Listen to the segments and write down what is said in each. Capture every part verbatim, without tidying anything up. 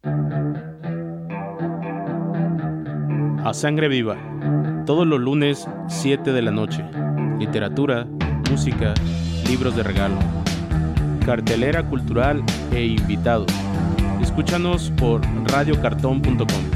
A Sangre Viva, todos los lunes, siete de la noche. Literatura, música, libros de regalo, cartelera cultural e invitados. Escúchanos por radio cartón punto com.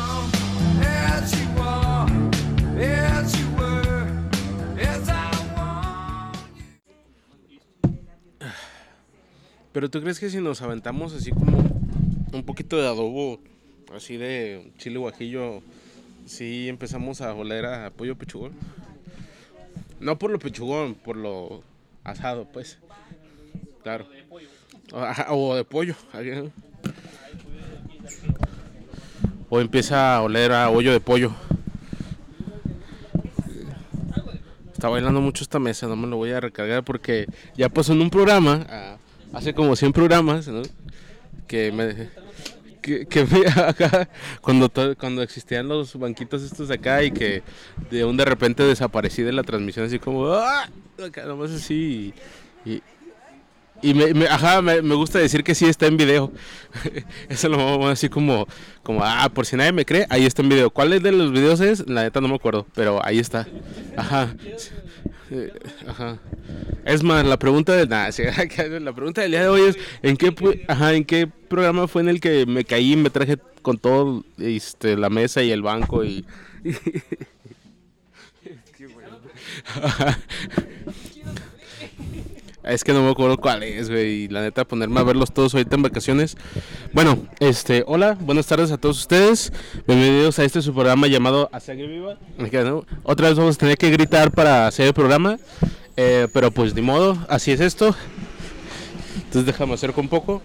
Pero ¿tú crees que si nos aventamos así como un poquito de adobo, así de chile guajillo, sí empezamos a oler a pollo pechugón? No por lo pechugón, por lo asado, pues. Claro. O de pollo. O empieza a oler a hoyo de pollo. Está bailando mucho esta mesa, no me lo voy a recargar porque ya pasó en un programa, hace como cien programas, ¿no? Que me... Que, que me, acá, cuando, cuando existían los banquitos estos de acá y que de un de repente desaparecí de la transmisión así como ¡ah! Acá nomás así y, y, y me, me, ajá, me, me gusta decir que sí está en video. Eso lo vamos así como, como ah, por si nadie me cree, ahí está en video. ¿Cuál de los videos es? La neta no me acuerdo, pero ahí está. Ajá. Ajá. Es más, la pregunta de nada, la pregunta del día de hoy es ¿en qué ajá, en qué programa fue en el que me caí y me traje con todo este la mesa y el banco y, y... Es que no me acuerdo cuál es, güey, y la neta ponerme a verlos todos ahorita en vacaciones. Bueno, este, hola, buenas tardes a todos ustedes. Bienvenidos a este su programa llamado A Sangre Viva. Otra vez vamos a tener que gritar para hacer el programa, eh, pero pues ni modo, así es esto. Entonces déjame acercar un poco.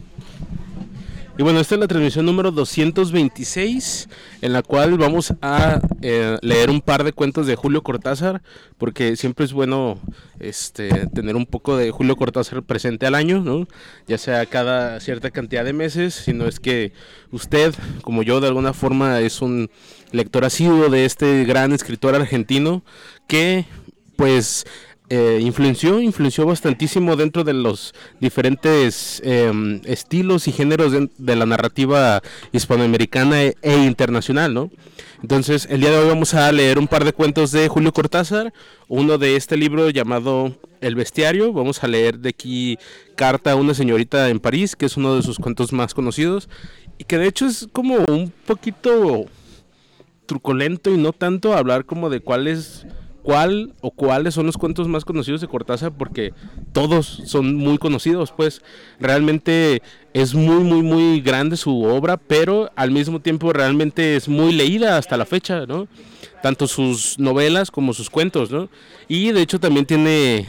Y bueno, esta es la transmisión número doscientos veintiséis, en la cual vamos a eh, leer un par de cuentos de Julio Cortázar, porque siempre es bueno este, tener un poco de Julio Cortázar presente al año, ¿no? Ya sea cada cierta cantidad de meses, si no es que usted, como yo, de alguna forma es un lector asiduo de este gran escritor argentino que, pues... Eh, influenció, influenció bastantísimo dentro de los diferentes eh, estilos y géneros de, de la narrativa hispanoamericana e, e internacional, ¿no? Entonces, el día de hoy vamos a leer un par de cuentos de Julio Cortázar, uno de este libro llamado El Bestiario. Vamos a leer de aquí Carta a una señorita en París, que es uno de sus cuentos más conocidos, y que de hecho es como un poquito truculento y no tanto hablar como de cuál es... cuál o cuáles son los cuentos más conocidos de Cortázar, porque todos son muy conocidos, pues realmente es muy muy muy grande su obra, pero al mismo tiempo realmente es muy leída hasta la fecha, ¿no? Tanto sus novelas como sus cuentos, ¿no? Y de hecho también tiene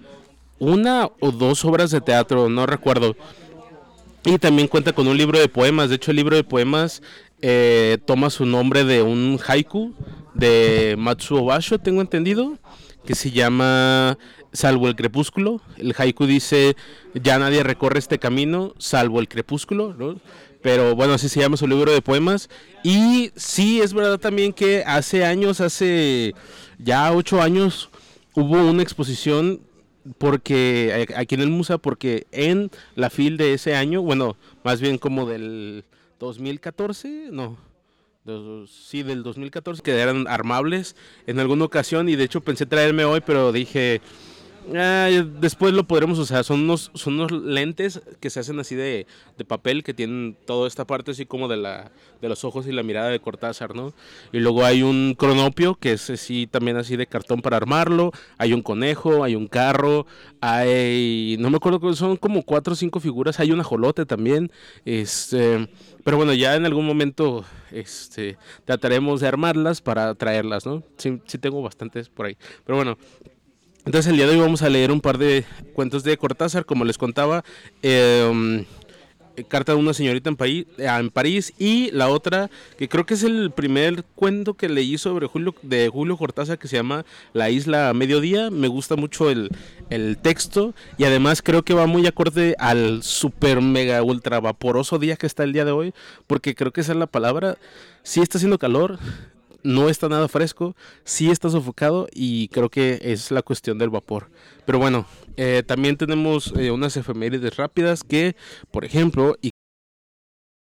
una o dos obras de teatro, no recuerdo. Y también cuenta con un libro de poemas. De hecho, el libro de poemas eh, toma su nombre de un haiku de Matsuo Basho, tengo entendido, que se llama Salvo el crepúsculo. El haiku dice: ya nadie recorre este camino salvo el crepúsculo, ¿no? Pero bueno, así se llama su libro de poemas. Y sí, es verdad también que hace años, hace ya ocho años, hubo una exposición porque aquí en el Musa, porque en la F I L de ese año, bueno, más bien como del dos mil catorce, no, dos, sí, del dos mil catorce, que eran armables en alguna ocasión, y de hecho pensé traerme hoy, pero dije, ah, después lo podremos usar. Son unos, son unos lentes que se hacen así de, de papel, que tienen toda esta parte así como de la de los ojos y la mirada de Cortázar, ¿no? Y luego hay un cronopio que es así también así de cartón para armarlo. Hay un conejo, hay un carro, hay, no me acuerdo, son como cuatro o cinco figuras. Hay un ajolote también, este, pero bueno, ya en algún momento este trataremos de armarlas para traerlas, ¿no? Sí, sí tengo bastantes por ahí, pero bueno. Entonces el día de hoy vamos a leer un par de cuentos de Cortázar, como les contaba, eh, Carta de una señorita en, París, en París, y la otra, que creo que es el primer cuento que leí sobre Julio, de Julio Cortázar, que se llama La Isla a Mediodía. Me gusta mucho el, el texto, y además creo que va muy acorde al super mega ultra vaporoso día que está el día de hoy, porque creo que esa es la palabra. Sí está haciendo calor, no está nada fresco, sí está sofocado, y creo que es la cuestión del vapor. Pero bueno, eh, también tenemos eh, unas efemérides rápidas que, por ejemplo, y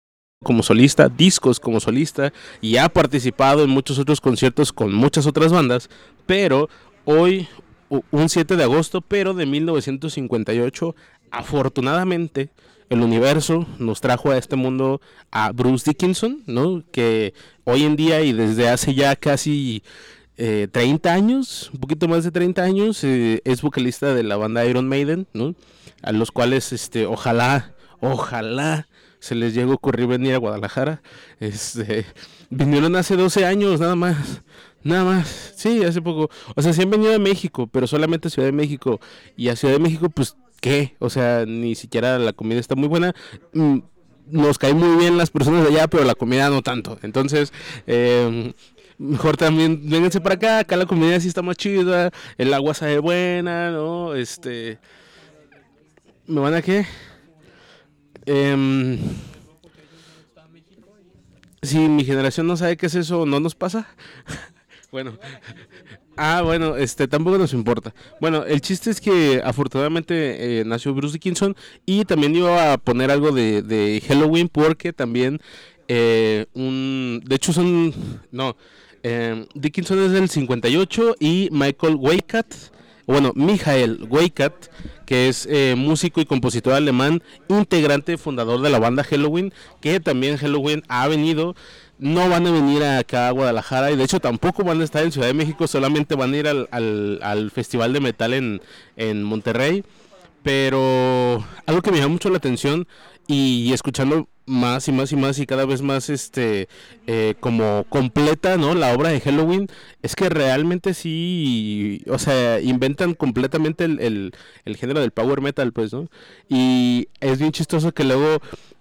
como solista, discos como solista, y ha participado en muchos otros conciertos con muchas otras bandas, pero hoy, un siete de agosto, pero de mil novecientos cincuenta y ocho, afortunadamente, el universo nos trajo a este mundo a Bruce Dickinson, ¿no? Que hoy en día y desde hace ya casi eh, treinta años, un poquito más de treinta años, eh, es vocalista de la banda Iron Maiden, ¿no? A los cuales, este, ojalá, ojalá se les llegue a ocurrir venir a Guadalajara. Este, vinieron hace doce años, nada más. Nada más, sí, hace poco. O sea, sí han venido a México, pero solamente a Ciudad de México. Y a Ciudad de México, pues, ¿qué? O sea, ni siquiera la comida está muy buena. Mm, nos caen muy bien las personas de allá, pero la comida no tanto. Entonces, eh, mejor también vénganse para acá. Acá la comida sí está más chida, el agua sabe buena, ¿no? Este, ¿me van a qué? Eh, si mi generación no sabe qué es eso, ¿no nos pasa? Bueno, ah, bueno, este tampoco nos importa. Bueno, el chiste es que afortunadamente eh, nació Bruce Dickinson y también iba a poner algo de, de Halloween porque también eh, un, de hecho son, no, eh, Dickinson es del cincuenta y ocho y Michael Weikat, bueno, Michael Weikat, que es eh, músico y compositor alemán, integrante fundador de la banda Halloween, que también Halloween ha venido. No van a venir acá a Guadalajara y de hecho tampoco van a estar en Ciudad de México, solamente van a ir al, al, al Festival de Metal en, en Monterrey. Pero algo que me llama mucho la atención y, y escuchando más y más y más y cada vez más este eh, como completa, ¿no? La obra de Halloween es que realmente sí, o sea, inventan completamente el, el, el género del power metal, pues, ¿no? Y es bien chistoso que luego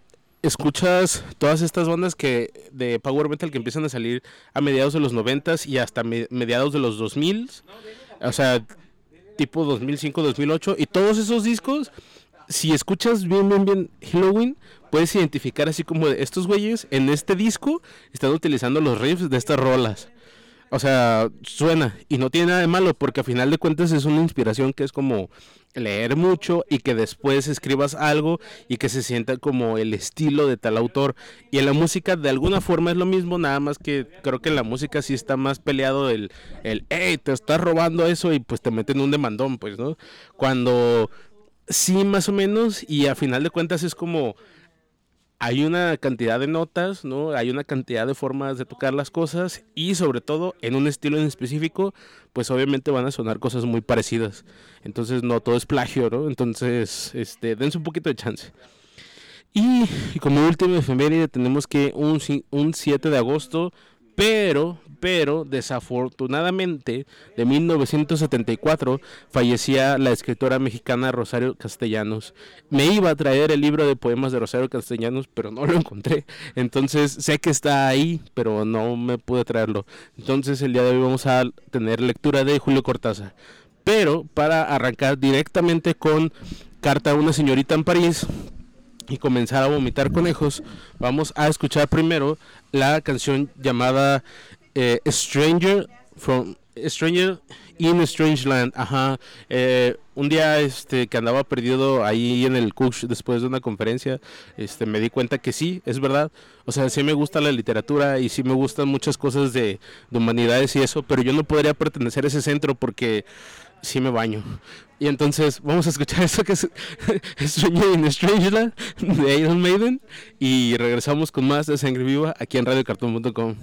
escuchas todas estas bandas que de power metal que empiezan a salir a mediados de los noventas y hasta me, mediados de los dos mil, o sea, tipo dos mil cinco, dos mil ocho, y todos esos discos, si escuchas bien, bien, bien Halloween, puedes identificar así como de, estos güeyes en este disco están utilizando los riffs de estas rolas. O sea, suena y no tiene nada de malo porque a final de cuentas es una inspiración que es como leer mucho y que después escribas algo y que se sienta como el estilo de tal autor. Y en la música de alguna forma es lo mismo, nada más que creo que en la música sí está más peleado el, el hey, te estás robando eso y pues te meten un demandón, pues, ¿no? Cuando sí, más o menos, y a final de cuentas es como hay una cantidad de notas, ¿no? Hay una cantidad de formas de tocar las cosas y sobre todo en un estilo en específico, pues obviamente van a sonar cosas muy parecidas. Entonces no todo es plagio, ¿no? Entonces, este, dense un poquito de chance. Y, y como última efeméride tenemos que un, un siete de agosto, pero, pero desafortunadamente de mil novecientos setenta y cuatro fallecía la escritora mexicana Rosario Castellanos. Me iba a traer el libro de poemas de Rosario Castellanos, pero no lo encontré. Entonces sé que está ahí, pero no me pude traerlo. Entonces el día de hoy vamos a tener lectura de Julio Cortázar. Pero para arrancar directamente con Carta a una señorita en París y comenzar a vomitar conejos, vamos a escuchar primero la canción llamada eh, Stranger from Stranger in a Strange Land. Ajá. Eh, un día este que andaba perdido ahí en el Cush después de una conferencia, este me di cuenta que sí, es verdad. O sea, sí me gusta la literatura y sí me gustan muchas cosas de, de humanidades y eso, pero yo no podría pertenecer a ese centro porque sí me baño. Y entonces vamos a escuchar esto que es Stranger in Strangeland de Iron Maiden y regresamos con más de Sangre Viva aquí en radio cartoon punto com.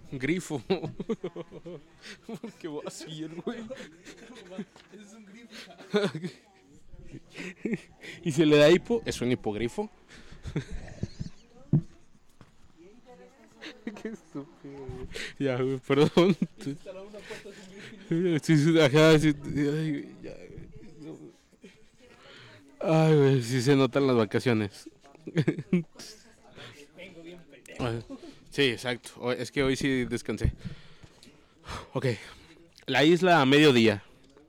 Grifo. ¿Qué voy a hacer, güey? Es un grifo. Y si le da hipo, es un hipogrifo. Qué estúpido. Ya, güey, perdón. Instalar una puerta sin grifo. Sí, sí, ajá, sí, ay, ya, no. Ay, güey, sí se notan las vacaciones. Vengo bien pendejo. Sí, exacto. Es que hoy sí descansé. Ok. La isla a mediodía.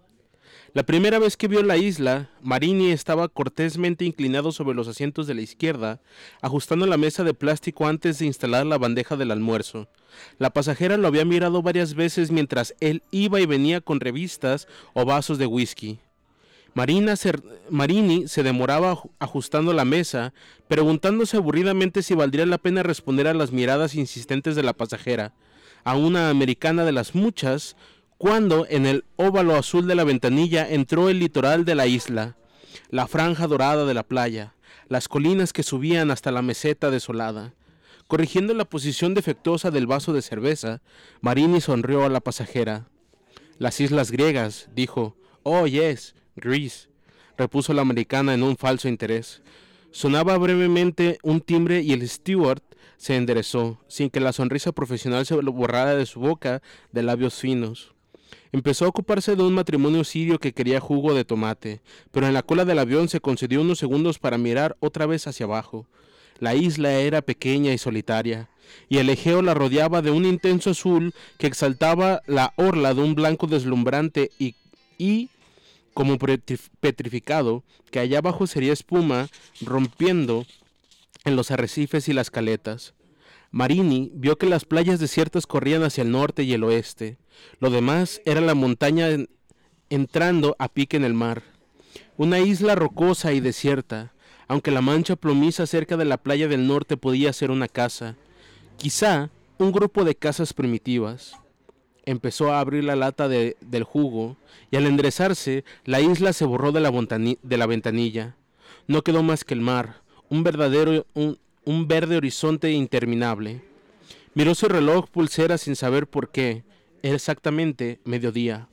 La primera vez que vio la isla, Marini estaba cortésmente inclinado sobre los asientos de la izquierda, ajustando la mesa de plástico antes de instalar la bandeja del almuerzo. La pasajera lo había mirado varias veces mientras él iba y venía con revistas o vasos de whisky. Marina se, Marini se demoraba ajustando la mesa, preguntándose aburridamente si valdría la pena responder a las miradas insistentes de la pasajera, a una americana de las muchas, cuando en el óvalo azul de la ventanilla entró el litoral de la isla, la franja dorada de la playa, las colinas que subían hasta la meseta desolada. Corrigiendo la posición defectuosa del vaso de cerveza, Marini sonrió a la pasajera. Las islas griegas, dijo. Oh, yes, Greece, repuso la americana en un falso interés. Sonaba brevemente un timbre y el steward se enderezó, sin que la sonrisa profesional se borrara de su boca de labios finos. Empezó a ocuparse de un matrimonio sirio que quería jugo de tomate, pero en la cola del avión se concedió unos segundos para mirar otra vez hacia abajo. La isla era pequeña y solitaria, y el Egeo la rodeaba de un intenso azul que exaltaba la orla de un blanco deslumbrante y, y como petrificado, que allá abajo sería espuma rompiendo en los arrecifes y las caletas. Marini vio que las playas desiertas corrían hacia el norte y el oeste. Lo demás era la montaña en, entrando a pique en el mar. Una isla rocosa y desierta, aunque la mancha plomiza cerca de la playa del norte podía ser una casa. Quizá un grupo de casas primitivas. Empezó a abrir la lata de, del jugo, y al enderezarse, la isla se borró de la, de la ventanilla. No quedó más que el mar, un verdadero... Un, un verde horizonte interminable. Miró su reloj pulsera sin saber por qué. Era exactamente mediodía.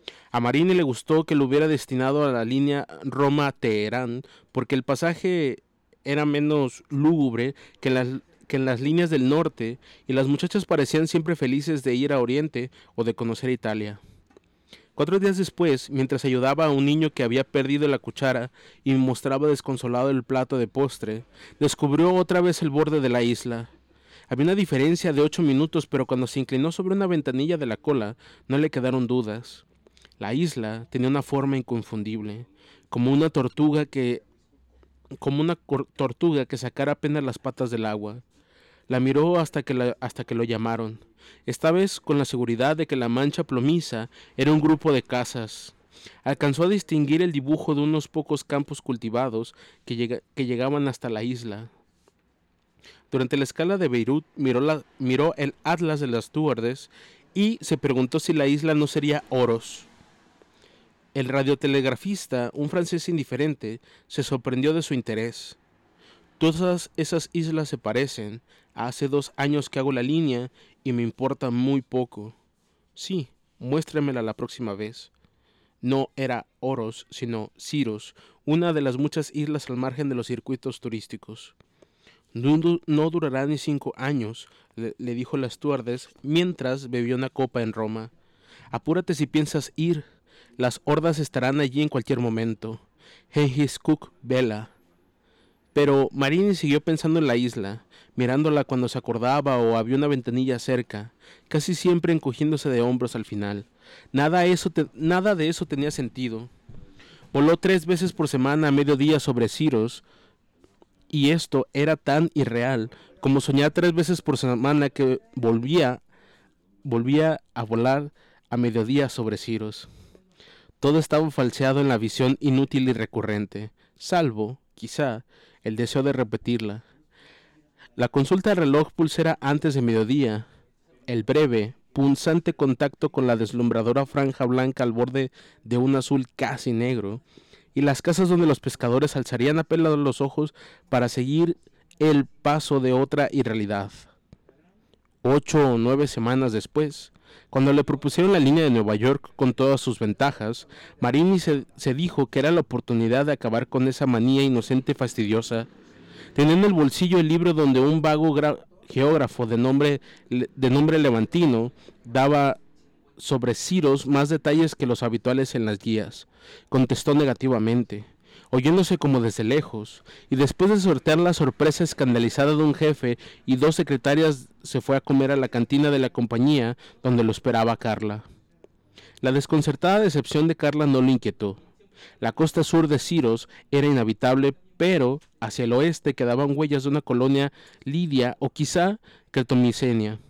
A Marini le gustó que lo hubiera destinado a la línea Roma-Teherán, porque el pasaje era menos lúgubre que en, las, que en las líneas del norte, y las muchachas parecían siempre felices de ir a Oriente o de conocer Italia. Cuatro días después, mientras ayudaba a un niño que había perdido la cuchara y mostraba desconsolado el plato de postre, descubrió otra vez el borde de la isla. Había una diferencia de ocho minutos, pero cuando se inclinó sobre una ventanilla de la cola, no le quedaron dudas. La isla tenía una forma inconfundible, como una tortuga que, como una tortuga que sacara apenas las patas del agua. La miró hasta que, la, hasta que lo llamaron, esta vez con la seguridad de que la mancha plomiza era un grupo de casas. Alcanzó a distinguir el dibujo de unos pocos campos cultivados que, llega, que llegaban hasta la isla. Durante la escala de Beirut miró, la, miró el atlas de las stewardess y se preguntó si la isla no sería Oros. El radiotelegrafista, un francés indiferente, se sorprendió de su interés. Todas esas islas se parecen. Hace dos años que hago la línea y me importa muy poco. Sí, muéstremela la próxima vez. No era Oros, sino Siros, una de las muchas islas al margen de los circuitos turísticos. No, no durará ni cinco años, le, le dijo la stewardess mientras bebió una copa en Roma. Apúrate si piensas ir. Las hordas estarán allí en cualquier momento. Gengis Cook vela. Pero Marini siguió pensando en la isla, mirándola cuando se acordaba o había una ventanilla cerca, casi siempre encogiéndose de hombros al final. Nada, eso te, nada de eso tenía sentido. Voló tres veces por semana a mediodía sobre Siros, y esto era tan irreal como soñar tres veces por semana que volvía, volvía a volar a mediodía sobre Siros. Todo estaba falseado en la visión inútil y recurrente, salvo, quizá, el deseo de repetirla. La consulta del reloj pulsera antes de mediodía, el breve, punzante contacto con la deslumbradora franja blanca al borde de un azul casi negro, y las casas donde los pescadores alzarían apenas los ojos para seguir el paso de otra irrealidad. Ocho o nueve semanas después, cuando le propusieron la línea de Nueva York con todas sus ventajas, Marini se, se dijo que era la oportunidad de acabar con esa manía inocente y fastidiosa. Tenía en el bolsillo el libro donde un vago gra- geógrafo de nombre, de nombre levantino daba sobre Cyrus más detalles que los habituales en las guías. Contestó negativamente, oyéndose como desde lejos, y después de sortear la sorpresa escandalizada de un jefe y dos secretarias, se fue a comer a la cantina de la compañía donde lo esperaba Carla. La desconcertada decepción de Carla no lo inquietó. La costa sur de Cyrus era inhabitable, pero hacia el oeste quedaban huellas de una colonia lidia o quizá cretomicenia.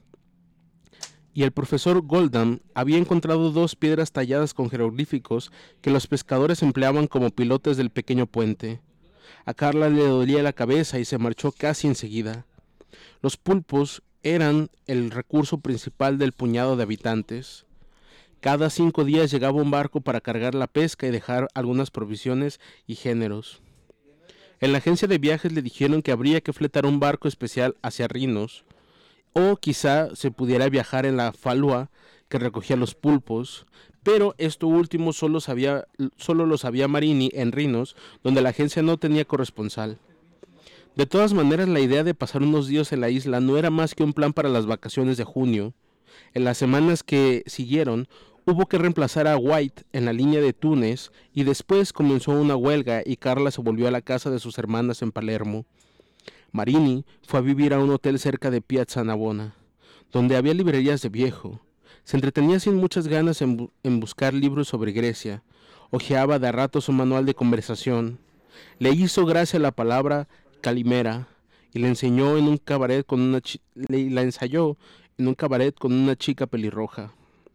Y el profesor Goldham había encontrado dos piedras talladas con jeroglíficos que los pescadores empleaban como pilotes del pequeño puente. A Carla le dolía la cabeza y se marchó casi enseguida. Los pulpos eran el recurso principal del puñado de habitantes. Cada cinco días llegaba un barco para cargar la pesca y dejar algunas provisiones y géneros. En la agencia de viajes le dijeron que habría que fletar un barco especial hacia Rinos, o quizá se pudiera viajar en la falúa que recogía los pulpos, pero esto último solo, sabía, solo lo sabía Marini en Rinos, donde la agencia no tenía corresponsal. De todas maneras, la idea de pasar unos días en la isla no era más que un plan para las vacaciones de junio. En las semanas que siguieron, hubo que reemplazar a White en la línea de Túnez y después comenzó una huelga y Carla se volvió a la casa de sus hermanas en Palermo. Marini fue a vivir a un hotel cerca de Piazza Navona, donde había librerías de viejo. Se entretenía sin muchas ganas en, bu- en buscar libros sobre Grecia. Hojeaba de a ratos un manual de conversación. Le hizo gracia la palabra calimera y le enseñó en un cabaret con una chi- le- la ensayó en un cabaret con una chica pelirroja.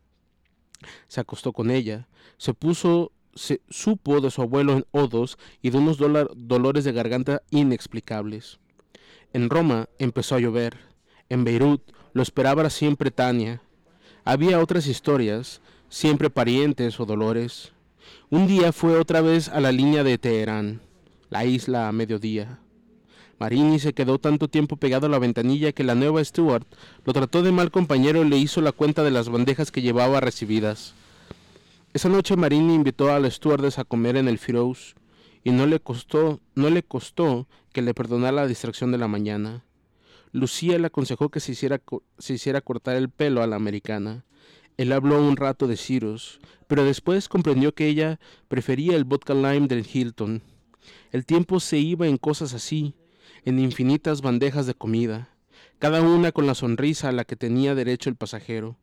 Se acostó con ella. Se puso se supo de su abuelo en Odos y de unos dola- dolores de garganta inexplicables. En Roma empezó a llover. En Beirut lo esperaba siempre Tania. Había otras historias, siempre parientes o dolores. Un día fue otra vez a la línea de Teherán, la isla a mediodía. Marini se quedó tanto tiempo pegado a la ventanilla que la nueva Stewart lo trató de mal compañero y le hizo la cuenta de las bandejas que llevaba recibidas. Esa noche Marini invitó a la stewardess a comer en el Firouz y no le costó, no le costó que le perdonara la distracción de la mañana. Lucía le aconsejó que se hiciera, se hiciera cortar el pelo a la americana. Él habló un rato de Cyrus, pero después comprendió que ella prefería el vodka lime del Hilton. El tiempo se iba en cosas así, en infinitas bandejas de comida, cada una con la sonrisa a la que tenía derecho el pasajero.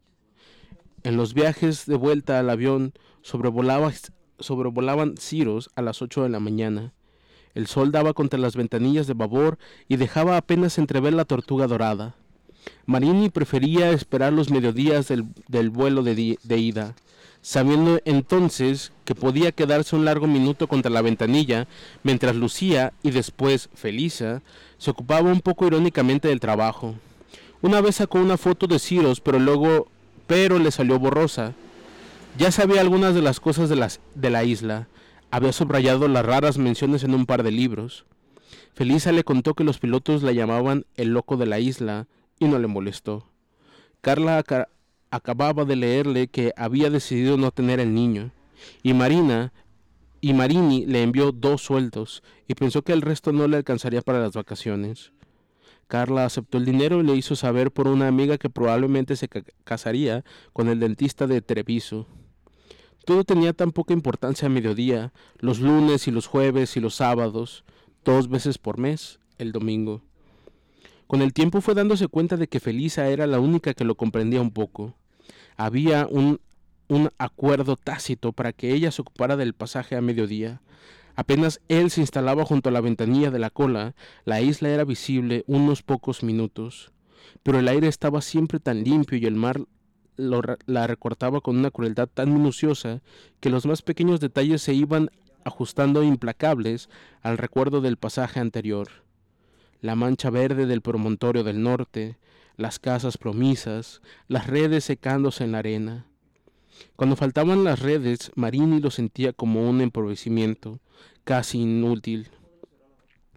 En los viajes de vuelta al avión sobrevolaba, sobrevolaban Cyrus a las ocho de la mañana. El sol daba contra las ventanillas de babor y dejaba apenas entrever la tortuga dorada. Marini prefería esperar los mediodías del, del vuelo de, di, de ida, sabiendo entonces que podía quedarse un largo minuto contra la ventanilla, mientras Lucía y después Felisa se ocupaba un poco irónicamente del trabajo. Una vez sacó una foto de Cyrus, pero luego, pero le salió borrosa. Ya sabía algunas de las cosas de, las, de la isla. Había subrayado las raras menciones en un par de libros. Felisa le contó que los pilotos la llamaban el loco de la isla y no le molestó. Carla aca acababa de leerle que había decidido no tener el niño y Marina y Marini le envió dos sueldos y pensó que el resto no le alcanzaría para las vacaciones. Carla aceptó el dinero y le hizo saber por una amiga que probablemente se ca casaría con el dentista de Treviso. Todo tenía tan poca importancia a mediodía, los lunes y los jueves y los sábados, dos veces por mes, el domingo. Con el tiempo fue dándose cuenta de que Felisa era la única que lo comprendía un poco. Había un, un acuerdo tácito para que ella se ocupara del pasaje a mediodía. Apenas él se instalaba junto a la ventanilla de la cola, la isla era visible unos pocos minutos, pero el aire estaba siempre tan limpio y el mar lo, la recortaba con una crueldad tan minuciosa que los más pequeños detalles se iban ajustando implacables al recuerdo del pasaje anterior. La mancha verde del promontorio del norte, las casas promisas, las redes secándose en la arena. Cuando faltaban las redes, Marini lo sentía como un empobrecimiento, casi inútil.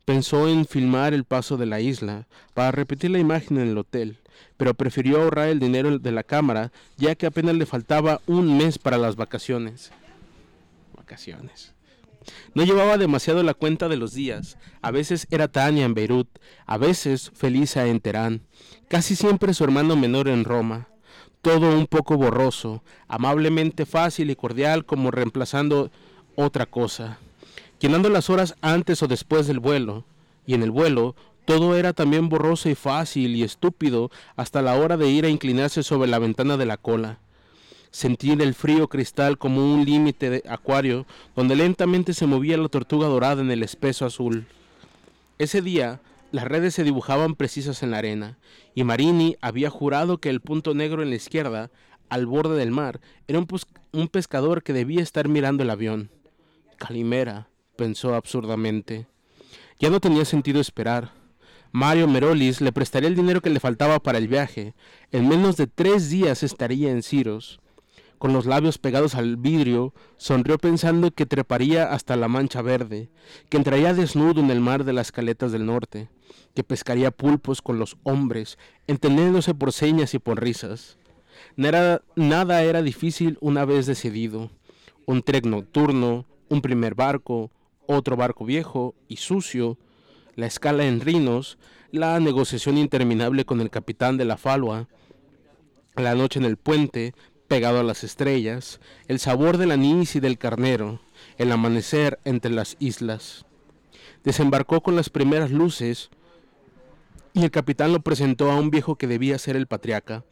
Pensó en filmar el paso de la isla para repetir la imagen en el hotel, pero prefirió ahorrar el dinero de la cámara, ya que apenas le faltaba un mes para las vacaciones. Vacaciones. No llevaba demasiado la cuenta de los días. A veces era Tania en Beirut, a veces Felisa en Teherán, casi siempre su hermano menor en Roma. Todo un poco borroso, amablemente fácil y cordial, como reemplazando otra cosa, llenando las horas antes o después del vuelo. Y en el vuelo todo era también borroso y fácil y estúpido hasta la hora de ir a inclinarse sobre la ventana de la cola. Sentir el frío cristal como un límite de acuario donde lentamente se movía la tortuga dorada en el espeso azul. Ese día las redes se dibujaban precisas en la arena, y Marini había jurado que el punto negro en la izquierda, al borde del mar, era un, pus- un pescador que debía estar mirando el avión. Calimera, pensó absurdamente. Ya no tenía sentido esperar. Mario Merolis le prestaría el dinero que le faltaba para el viaje. En menos de tres días estaría en Siros. Con los labios pegados al vidrio, sonrió pensando que treparía hasta la Mancha Verde, que entraría desnudo en el mar de las Caletas del Norte, que pescaría pulpos con los hombres, entendiéndose por señas y por risas. Nada, nada era difícil una vez decidido. Un trek nocturno, un primer barco, otro barco viejo y sucio, la escala en Rinos, la negociación interminable con el capitán de la falua, la noche en el puente, pegado a las estrellas, el sabor del anís y del carnero, el amanecer entre las islas. Desembarcó con las primeras luces y el capitán lo presentó a un viejo que debía ser el patriarca.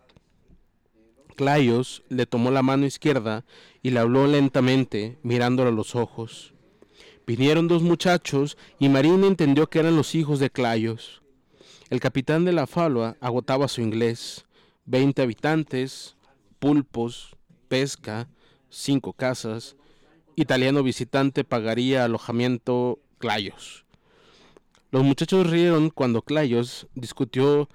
Clayos le tomó la mano izquierda y le habló lentamente, mirándolo a los ojos. Vinieron dos muchachos y Marini entendió que eran los hijos de Clayos. El capitán de la falua agotaba su inglés. Veinte habitantes, pulpos, pesca, cinco casas. Italiano visitante pagaría alojamiento Clayos. Los muchachos rieron cuando Clayos discutió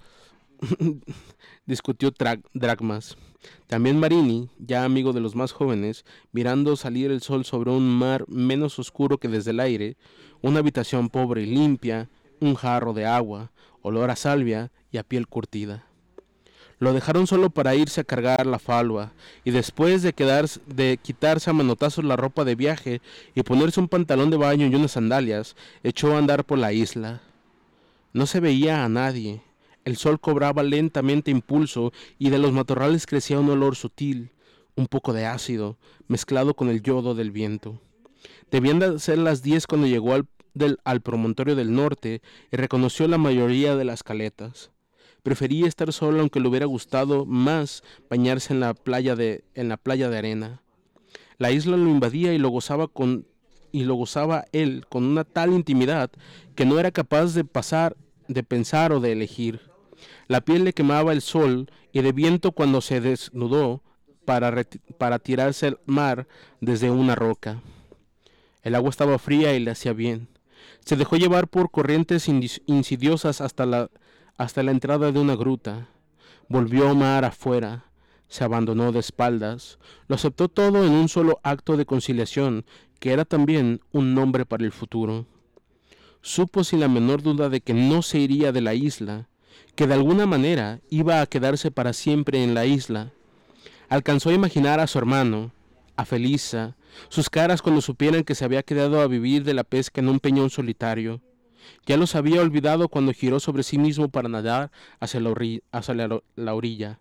discutió tra- dracmas. También Marini, ya amigo de los más jóvenes, mirando salir el sol sobre un mar menos oscuro que desde el aire, una habitación pobre y limpia, un jarro de agua, olor a salvia y a piel curtida. Lo dejaron solo para irse a cargar la falua, y después de, quedarse, de quitarse a manotazos la ropa de viaje y ponerse un pantalón de baño y unas sandalias, echó a andar por la isla. No se veía a nadie. El sol cobraba lentamente impulso y de los matorrales crecía un olor sutil, un poco de ácido, mezclado con el yodo del viento. Debían de ser las diez cuando llegó al, del, al promontorio del norte y reconoció la mayoría de las caletas. Prefería estar solo, aunque le hubiera gustado más bañarse en la playa de, en la playa de arena. La isla lo invadía y lo gozaba con y lo gozaba él con una tal intimidad que no era capaz de pasar, de pensar o de elegir. La piel le quemaba el sol y de viento cuando se desnudó para, reti- para tirarse al mar desde una roca. El agua estaba fría y le hacía bien. Se dejó llevar por corrientes indis- insidiosas hasta la, hasta la entrada de una gruta. Volvió mar afuera. Se abandonó de espaldas. Lo aceptó todo en un solo acto de conciliación, que era también un nombre para el futuro. Supo sin la menor duda de que no se iría de la isla, que de alguna manera iba a quedarse para siempre en la isla. Alcanzó a imaginar a su hermano, a Felisa, sus caras cuando supieran que se había quedado a vivir de la pesca en un peñón solitario. Ya los había olvidado cuando giró sobre sí mismo para nadar hacia la, orri- hacia la, la orilla.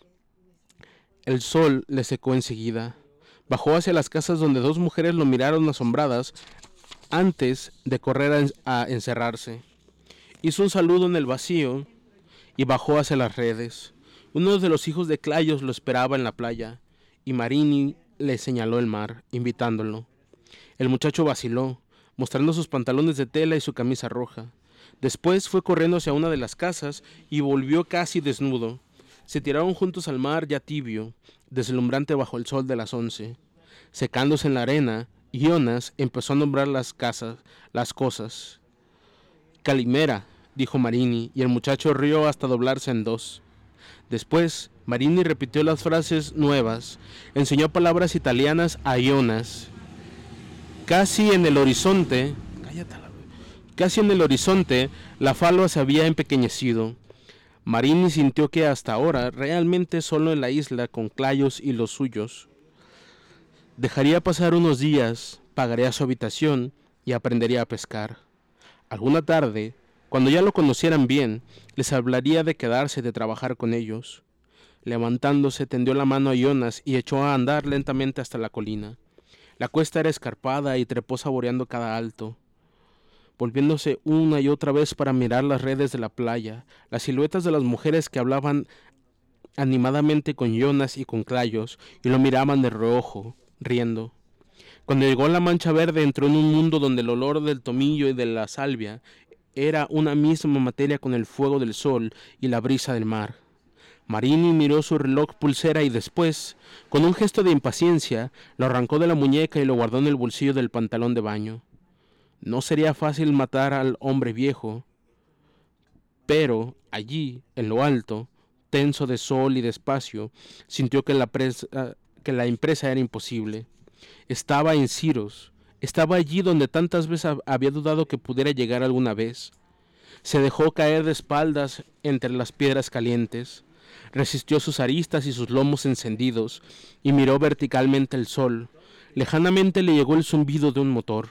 El sol le secó enseguida. Bajó hacia las casas donde dos mujeres lo miraron asombradas antes de correr a, en- a encerrarse. Hizo un saludo en el vacío y bajó hacia las redes. Uno de los hijos de Clayos lo esperaba en la playa, y Marini le señaló el mar, invitándolo. El muchacho vaciló, mostrando sus pantalones de tela y su camisa roja. Después fue corriendo hacia una de las casas y volvió casi desnudo. Se tiraron juntos al mar ya tibio, deslumbrante bajo el sol de las once. Secándose en la arena, Jonas empezó a nombrar las casas, las cosas. Calimera, dijo Marini, y el muchacho rió hasta doblarse en dos. Después, Marini repitió las frases nuevas, enseñó palabras italianas a Jonas. Casi en el horizonte, cállate, Casi en el horizonte, la falva se había empequeñecido. Marini sintió que hasta ahora, realmente solo en la isla con Clayos y los suyos. Dejaría pasar unos días, pagaría su habitación y aprendería a pescar. Alguna tarde, cuando ya lo conocieran bien, les hablaría de quedarse de trabajar con ellos. Levantándose, tendió la mano a Jonas y echó a andar lentamente hasta la colina. La cuesta era escarpada y trepó saboreando cada alto, volviéndose una y otra vez para mirar las redes de la playa, las siluetas de las mujeres que hablaban animadamente con Jonas y con Clayos y lo miraban de reojo, riendo. Cuando llegó a la Mancha Verde entró en un mundo donde el olor del tomillo y de la salvia era una misma materia con el fuego del sol y la brisa del mar. Marini miró su reloj pulsera y después, con un gesto de impaciencia, lo arrancó de la muñeca y lo guardó en el bolsillo del pantalón de baño. No sería fácil matar al hombre viejo, pero allí, en lo alto, tenso de sol y de espacio, sintió que la, presa, que la empresa era imposible. Estaba en Siros, estaba allí donde tantas veces había dudado que pudiera llegar alguna vez. Se dejó caer de espaldas entre las piedras calientes, resistió sus aristas y sus lomos encendidos, y miró verticalmente el sol. Lejanamente le llegó el zumbido de un motor.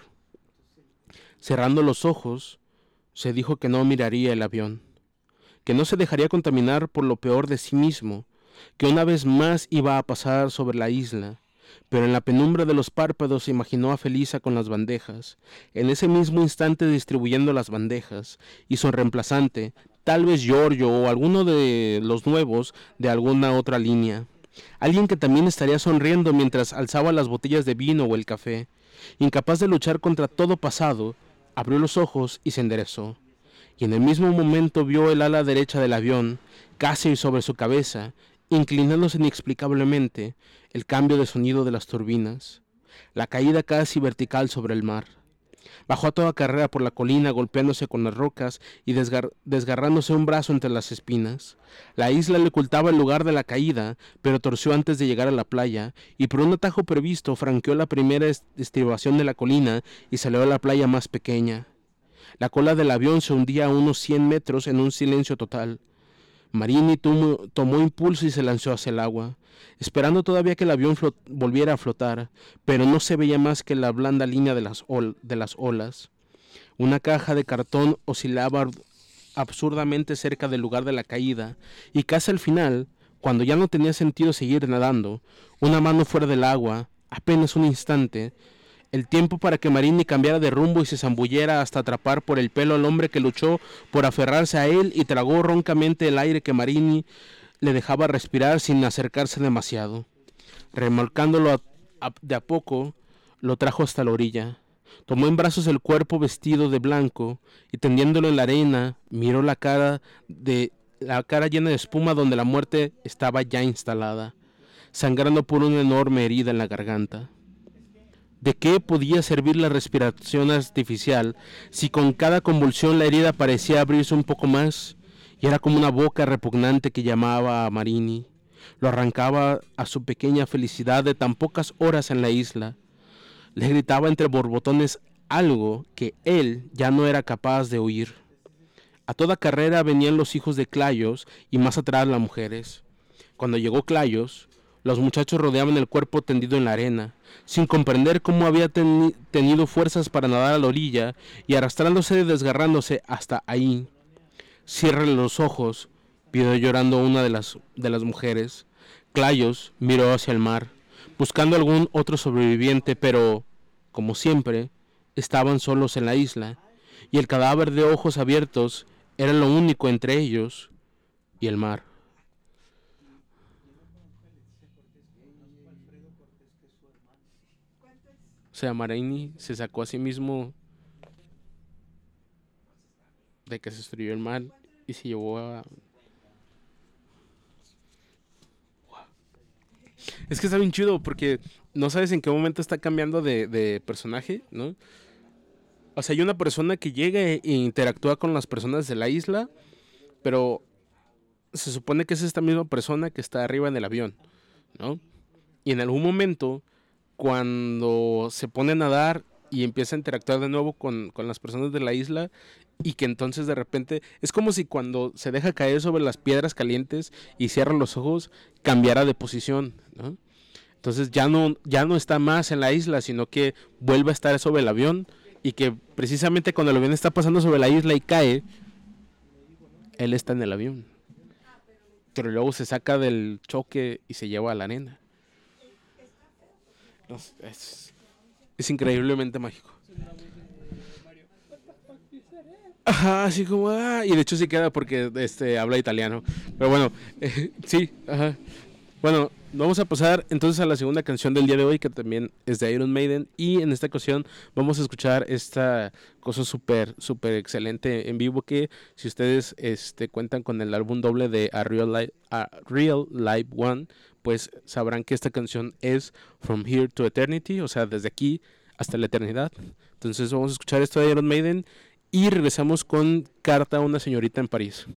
Cerrando los ojos, se dijo que no miraría el avión, que no se dejaría contaminar por lo peor de sí mismo, que una vez más iba a pasar sobre la isla, pero en la penumbra de los párpados se imaginó a Felisa con las bandejas, en ese mismo instante distribuyendo las bandejas, y su reemplazante, tal vez Giorgio o alguno de los nuevos de alguna otra línea. Alguien que también estaría sonriendo mientras alzaba las botellas de vino o el café. Incapaz de luchar contra todo pasado, abrió los ojos y se enderezó. Y en el mismo momento vio el ala derecha del avión, casi sobre su cabeza, inclinándose inexplicablemente, el cambio de sonido de las turbinas, la caída casi vertical sobre el mar. Bajó a toda carrera por la colina, golpeándose con las rocas y desgar- desgarrándose un brazo entre las espinas. La isla le ocultaba el lugar de la caída, pero torció antes de llegar a la playa, y por un atajo previsto franqueó la primera est- estribación de la colina y salió a la playa más pequeña. La cola del avión se hundía a unos cien metros en un silencio total. Marini tomó, tomó impulso y se lanzó hacia el agua, esperando todavía que el avión flot- volviera a flotar, pero no se veía más que la blanda línea de las, ol- de las olas. Una caja de cartón oscilaba ar- absurdamente cerca del lugar de la caída, y casi al final, cuando ya no tenía sentido seguir nadando, una mano fuera del agua, apenas un instante, el tiempo para que Marini cambiara de rumbo y se zambullera hasta atrapar por el pelo al hombre que luchó por aferrarse a él y tragó roncamente el aire que Marini le dejaba respirar sin acercarse demasiado. Remolcándolo a, a, de a poco, lo trajo hasta la orilla. Tomó en brazos el cuerpo vestido de blanco y tendiéndolo en la arena, miró la cara de la cara llena de espuma donde la muerte estaba ya instalada, sangrando por una enorme herida en la garganta. ¿De qué podía servir la respiración artificial si con cada convulsión la herida parecía abrirse un poco más y era como una boca repugnante que llamaba a Marini? Lo arrancaba a su pequeña felicidad de tan pocas horas en la isla. Le gritaba entre borbotones algo que él ya no era capaz de oír. A toda carrera venían los hijos de Clayos y más atrás las mujeres. Cuando llegó Clayos, los muchachos rodeaban el cuerpo tendido en la arena, sin comprender cómo había teni- tenido fuerzas para nadar a la orilla y arrastrándose y desgarrándose hasta ahí. «Cierre los ojos», pidió llorando una de las, de las mujeres. Clayos miró hacia el mar, buscando algún otro sobreviviente, pero, como siempre, estaban solos en la isla, y el cadáver de ojos abiertos era lo único entre ellos y el mar. O sea, Marini se sacó a sí mismo de que se estrelló el mar y se llevó a... Es que está bien chido porque no sabes en qué momento está cambiando de, de personaje, ¿no? O sea, hay una persona que llega e interactúa con las personas de la isla, pero se supone que es esta misma persona que está arriba en el avión, ¿no? Y en algún momento, cuando se pone a nadar, y empieza a interactuar de nuevo con, con las personas de la isla y que entonces de repente es como si cuando se deja caer sobre las piedras calientes y cierra los ojos cambiara de posición, ¿no? Entonces ya no, ya no está más en la isla, sino que vuelve a estar sobre el avión y que precisamente cuando el avión está pasando sobre la isla y cae, él está en el avión. Pero luego se saca del choque y se lleva a la nena. No, es, es increíblemente mágico. Ajá, así como, ah, y de hecho sí queda porque este habla italiano. Pero bueno, eh, sí, ajá. Bueno, vamos a pasar entonces a la segunda canción del día de hoy, que también es de Iron Maiden. Y en esta ocasión vamos a escuchar esta cosa súper, súper excelente en vivo, que si ustedes este, cuentan con el álbum doble de A Real, Life, A Real Live One, pues sabrán que esta canción es From Here to Eternity, o sea, desde aquí hasta la eternidad. Entonces vamos a escuchar esto de Iron Maiden y regresamos con Carta a una señorita en París.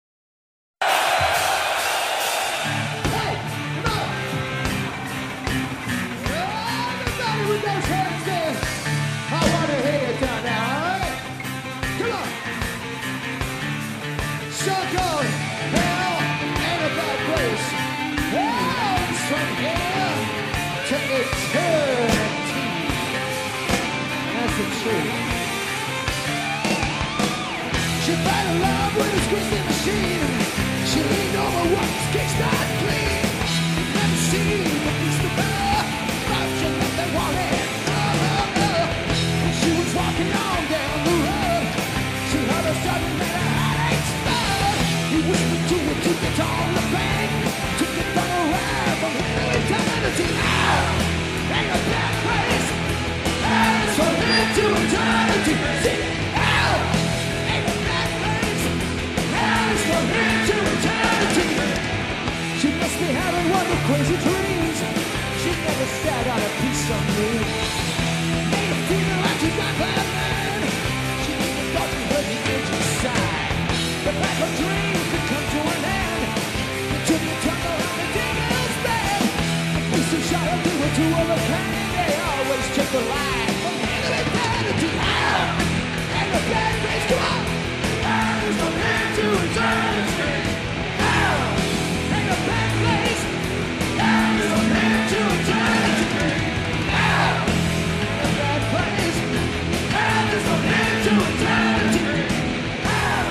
She fell in love with a squeezing machine. She leaned over once, kickstart clean. Never seen the beast of her, but she nothing wanted. Oh, oh, oh. When she was walking on down the road, she heard a sudden that her heart explode. He whispered to her to get on the bank, to get from a ride from here to eternity. Oh, ain't a bad place. And it's from here to eternity. See, oh, ain't a bad place. And it's from here to eternity. She must be having one of crazy dreams. She never sat on a piece of meat. Made her feel like she's not bad man. She even thought she heard the engine sigh. But like her dreams could come to an end, it took me time around the devil's bed. The police and shot her through a two of a kind. They always took the line from here to eternity. Oh, ain't a bad place, come on. And it's from here to eternity. Oh, ain't a bad place. And it's from here to eternity. Oh, ain't a bad place. And it's from here to eternity. Oh,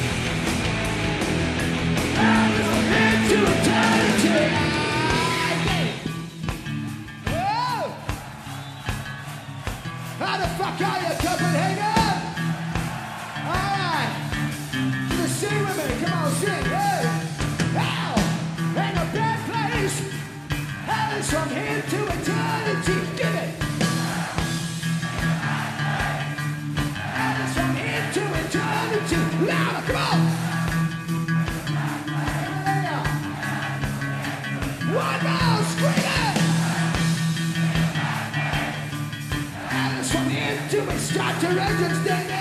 and it's from here to eternity. Oh, how the fuck are you, Copenhagen? Alright, just sing with me, come on, sing, hey! Hell, ain't a bad place. Hell is from here to eternity, give it! Hell is from here to eternity, louder, come on! Yeah. One more, scream it! Hell is from here to we start your engines, David!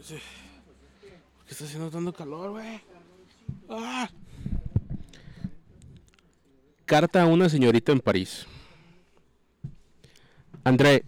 ¿Por qué está haciendo tanto calor, güey? ¡Ah! Carta a una señorita en París. André,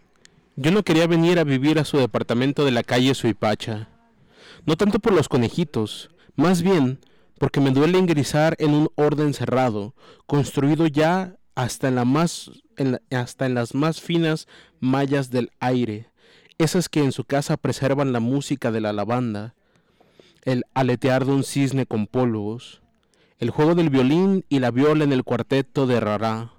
yo no quería venir a vivir a su departamento de la calle Suipacha. No tanto por los conejitos, más bien porque me duele ingresar en un orden cerrado, construido ya hasta en, la más, en la- hasta en las más finas mallas del aire, esas que en su casa preservan la música de la lavanda, el aletear de un cisne con pólvos, el juego del violín y la viola en el cuarteto de Rará.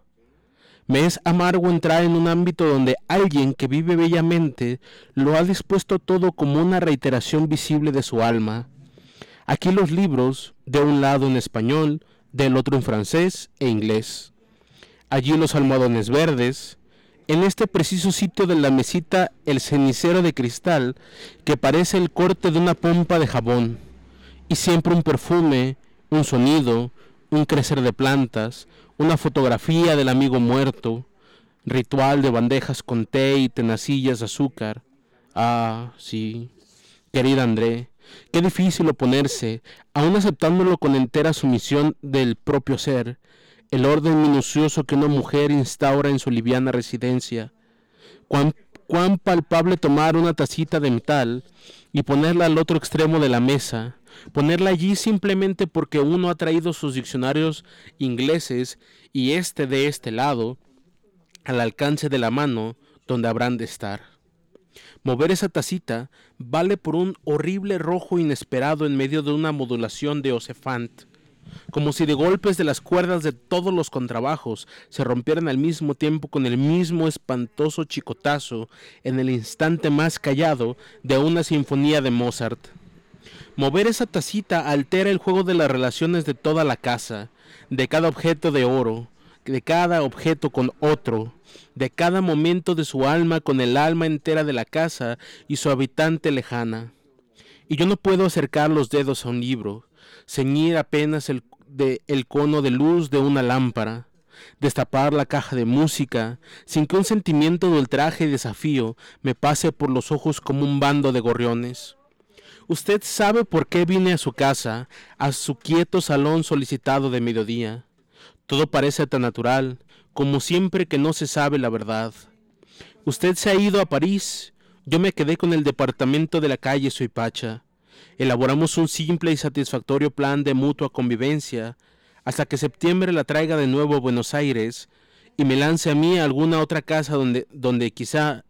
Me es amargo entrar en un ámbito donde alguien que vive bellamente lo ha dispuesto todo como una reiteración visible de su alma. Aquí los libros, de un lado en español, del otro en francés e inglés. Allí los almohadones verdes. En este preciso sitio de la mesita el cenicero de cristal que parece el corte de una pompa de jabón. Y siempre un perfume, un sonido, un crecer de plantas, una fotografía del amigo muerto, ritual de bandejas con té y tenacillas de azúcar. Ah, sí, querida André, qué difícil oponerse, aun aceptándolo con entera sumisión del propio ser, el orden minucioso que una mujer instaura en su liviana residencia. Cuán, cuán palpable tomar una tacita de metal y ponerla al otro extremo de la mesa, ponerla allí simplemente porque uno ha traído sus diccionarios ingleses y este de este lado, al alcance de la mano, donde habrán de estar. Mover esa tacita vale por un horrible rojo inesperado en medio de una modulación de Ocefant, como si de golpes de las cuerdas de todos los contrabajos se rompieran al mismo tiempo con el mismo espantoso chicotazo en el instante más callado de una sinfonía de Mozart. Mover esa tacita altera el juego de las relaciones de toda la casa, de cada objeto de oro, de cada objeto con otro, de cada momento de su alma con el alma entera de la casa y su habitante lejana. Y yo no puedo acercar los dedos a un libro, ceñir apenas el, de, el cono de luz de una lámpara, destapar la caja de música, sin que un sentimiento de ultraje y desafío me pase por los ojos como un bando de gorriones. Usted sabe por qué vine a su casa, a su quieto salón solicitado de mediodía. Todo parece tan natural, como siempre que no se sabe la verdad. Usted se ha ido a París, yo me quedé con el departamento de la calle Suipacha. Elaboramos un simple y satisfactorio plan de mutua convivencia, hasta que septiembre la traiga de nuevo a Buenos Aires y me lance a mí a alguna otra casa donde, donde quizá...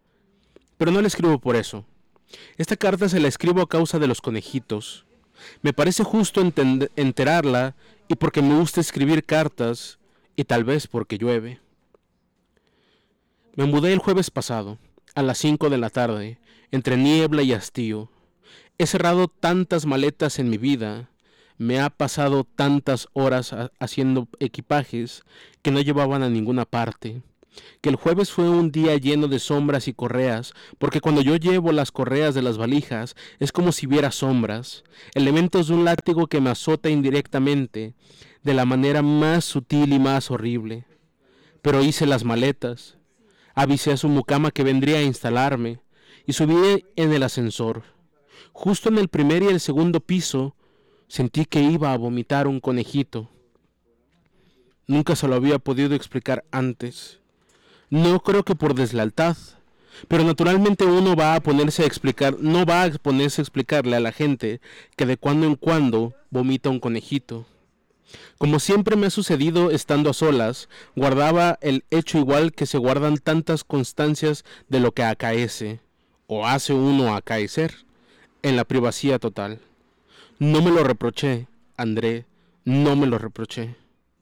Pero no le escribo por eso. Esta carta se la escribo a causa de los conejitos. Me parece justo entend- enterarla y porque me gusta escribir cartas y tal vez porque llueve. Me mudé el jueves pasado, a las cinco de la tarde, entre niebla y hastío. He cerrado tantas maletas en mi vida, me ha pasado tantas horas ha- haciendo equipajes que no llevaban a ninguna parte, que el jueves fue un día lleno de sombras y correas, porque cuando yo llevo las correas de las valijas es como si viera sombras, elementos de un látigo que me azota indirectamente, de la manera más sutil y más horrible. Pero hice las maletas, avisé a su mucama que vendría a instalarme, y subí en el ascensor. Justo en el primer y el segundo piso, sentí que iba a vomitar un conejito. Nunca se lo había podido explicar antes. No creo que por deslealtad, pero naturalmente uno va a ponerse a explicar, no va a ponerse a explicarle a la gente que de cuando en cuando vomita un conejito. Como siempre me ha sucedido estando a solas, guardaba el hecho igual que se guardan tantas constancias de lo que acaece, o hace uno acaecer, en la privacidad total. No me lo reproché, André, no me lo reproché.